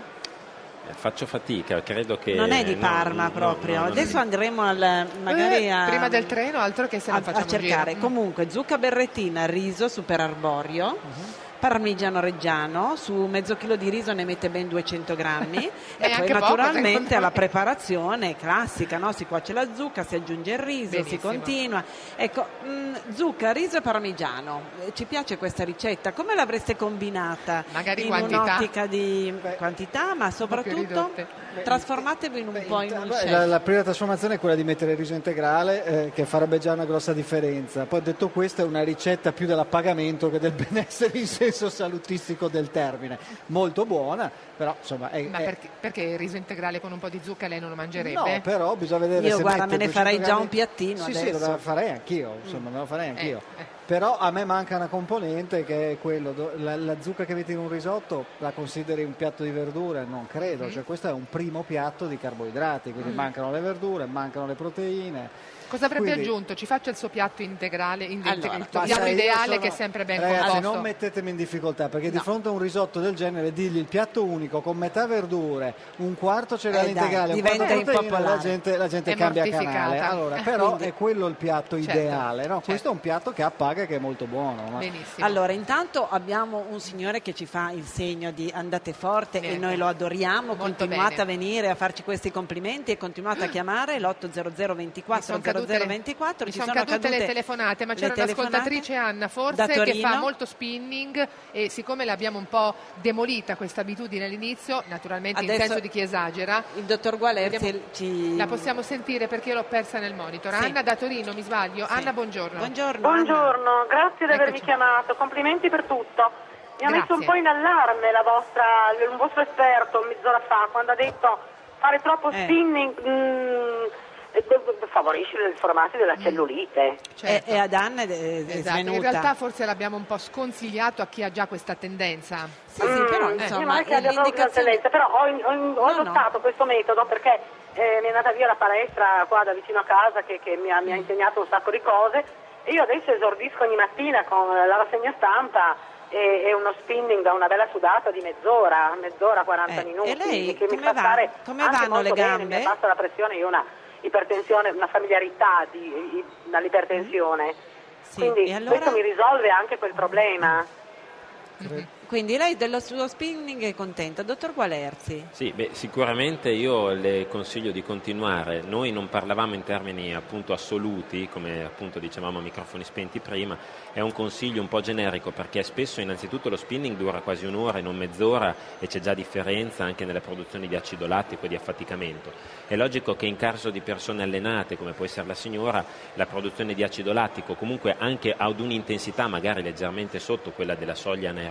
Faccio fatica, credo che non è di Parma proprio. Adesso andremo magari prima del treno, altro che se la facciamo a cercare. Comunque zucca berrettina, riso super arborio, parmigiano reggiano, su mezzo chilo di riso ne mette ben 200 grammi e poi naturalmente alla preparazione classica, no? Si cuoce la zucca, si aggiunge il riso, si continua. Ecco, zucca, riso e parmigiano. Ci piace questa ricetta? Come l'avreste combinata? Magari in quantità. Un'ottica di quantità, ma soprattutto trasformatevi in un po' in un chef. La prima trasformazione è quella di mettere il riso integrale, che farebbe già una grossa differenza. Poi detto questo, è una ricetta più dell'appagamento che del benessere in senso salutistico del termine, molto buona, però insomma perché il riso integrale con un po' di zucca lei non lo mangerebbe? No, però bisogna vedere. Io guarda, me ne farei già un piattino adesso. Sì, lo farei anch'io, insomma, me lo farei anch'io. Però a me manca una componente, che è quello, la zucca che metti in un risotto la consideri un piatto di verdure? Non credo, cioè questo è un primo piatto di carboidrati, quindi mancano le verdure, mancano le proteine. Cosa avrebbe aggiunto? Ci faccia il suo piatto integrale, il piatto ideale che è sempre ben composto. Non mettetemi in difficoltà, perché di fronte a un risotto del genere digli il piatto unico con metà verdure, un quarto cereale integrale, un quarto proteine, la gente cambia canale. Allora, però è quello il piatto ideale, no? Questo è un piatto che appaga, che è molto buono. Benissimo. Allora, intanto abbiamo un signore che ci fa il segno di andate forte e noi lo adoriamo. Molto continuate bene a venire a farci questi complimenti e continuate a chiamare l'800 24 0024. Ci sono cadute le telefonate, ma c'era un'ascoltatrice, Anna forse, che fa molto spinning, e siccome l'abbiamo un po' demolita questa abitudine all'inizio, naturalmente in senso di chi esagera, il dottor Gualerzi la possiamo sentire perché io l'ho persa nel monitor. Anna da Torino, mi sbaglio? Anna, buongiorno. Buongiorno, grazie di avermi chiamato, complimenti per tutto. Mi ha messo un po' in allarme il vostro esperto mezz'ora fa, quando ha detto fare troppo spinning favorisce il formarsi della cellulite. E ad Anna è svenuta. In realtà forse l'abbiamo un po' sconsigliato a chi ha già questa tendenza. Però insomma, non è che abbia proprio una tendenza, però ho adottato questo metodo perché mi è andata via la palestra qua da vicino a casa che mi ha insegnato un sacco di cose, e io adesso esordisco ogni mattina con la rassegna stampa e uno spinning da una bella sudata di mezz'ora 40 minuti, e lei, che mi fa stare come anche vanno molto le gambe? bene, mi abbassa la pressione, io ho una ipertensione, una familiarità dall'ipertensione, quindi e allora? questo mi risolve anche quel problema. Quindi lei dello suo spinning è contenta. Dottor Gualerzi? Sì, sicuramente io le consiglio di continuare. Noi non parlavamo in termini appunto assoluti, come appunto dicevamo a microfoni spenti prima, è un consiglio un po' generico, perché spesso innanzitutto lo spinning dura quasi un'ora e non mezz'ora, e c'è già differenza anche nella produzione di acido lattico e di affaticamento. È logico che in caso di persone allenate, come può essere la signora, la produzione di acido lattico comunque anche ad un'intensità magari leggermente sotto quella della soglia anaerobica alla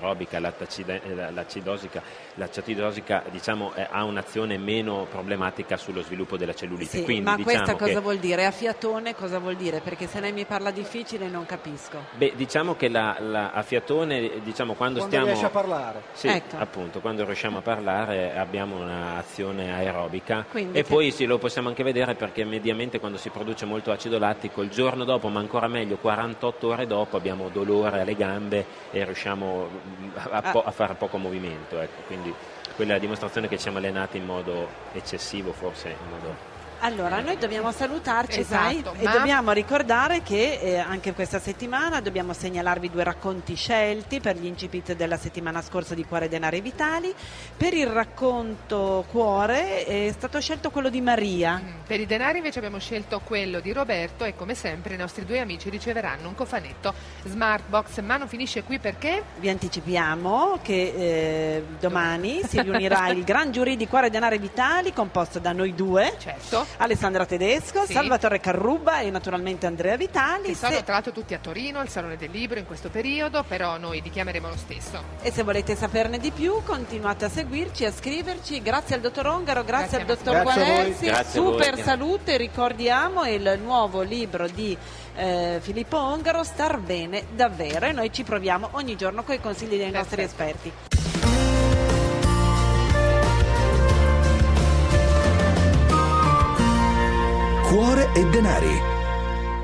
l'acetidosica diciamo, ha un'azione meno problematica sullo sviluppo della cellulite. Sì, quindi, ma diciamo questa cosa che, vuol dire? A fiatone cosa vuol dire? Perché se lei mi parla difficile non capisco. beh, diciamo che a fiatone, diciamo, quando stiamo... riesce a parlare. Sì, Ecco. appunto, quando riusciamo a parlare abbiamo un'azione aerobica. Quindi e che- poi sì, lo possiamo anche vedere perché mediamente quando si produce molto acido lattico, il giorno dopo, ma ancora meglio 48 ore dopo, abbiamo dolore alle gambe e riusciamo a fare poco movimento. Ecco. Quindi quella è la dimostrazione che ci siamo allenati in modo eccessivo, forse in modo... Allora, noi dobbiamo salutarci, Esatto, sai, e ma- dobbiamo ricordare che anche questa settimana dobbiamo segnalarvi 2 racconti scelti per gli incipit della settimana scorsa di Cuore, Denari e Vitali. Per il racconto Cuore è stato scelto quello di Maria. Per i denari invece abbiamo scelto quello di Roberto e come sempre i nostri 2 amici riceveranno un cofanetto Smartbox, ma non finisce qui perché... Vi anticipiamo che domani si riunirà il gran giurì di Cuore, Denari e Vitali composto da noi 2. Certo. Alessandra Tedesco, Sì. Salvatore Carrubba e naturalmente Andrea Vitali. Che sono tra l'altro tutti a Torino, al Salone del Libro in questo periodo, però noi li chiameremo lo stesso. E se volete saperne di più continuate a seguirci, a scriverci. Grazie al dottor Ongaro, grazie al dottor Grazie a voi. Gualessi, Grazie a voi. super salute. Ricordiamo il nuovo libro di Filippo Ongaro, Star bene davvero, e noi ci proviamo ogni giorno con i consigli dei nostri esperti. Cuore e denari.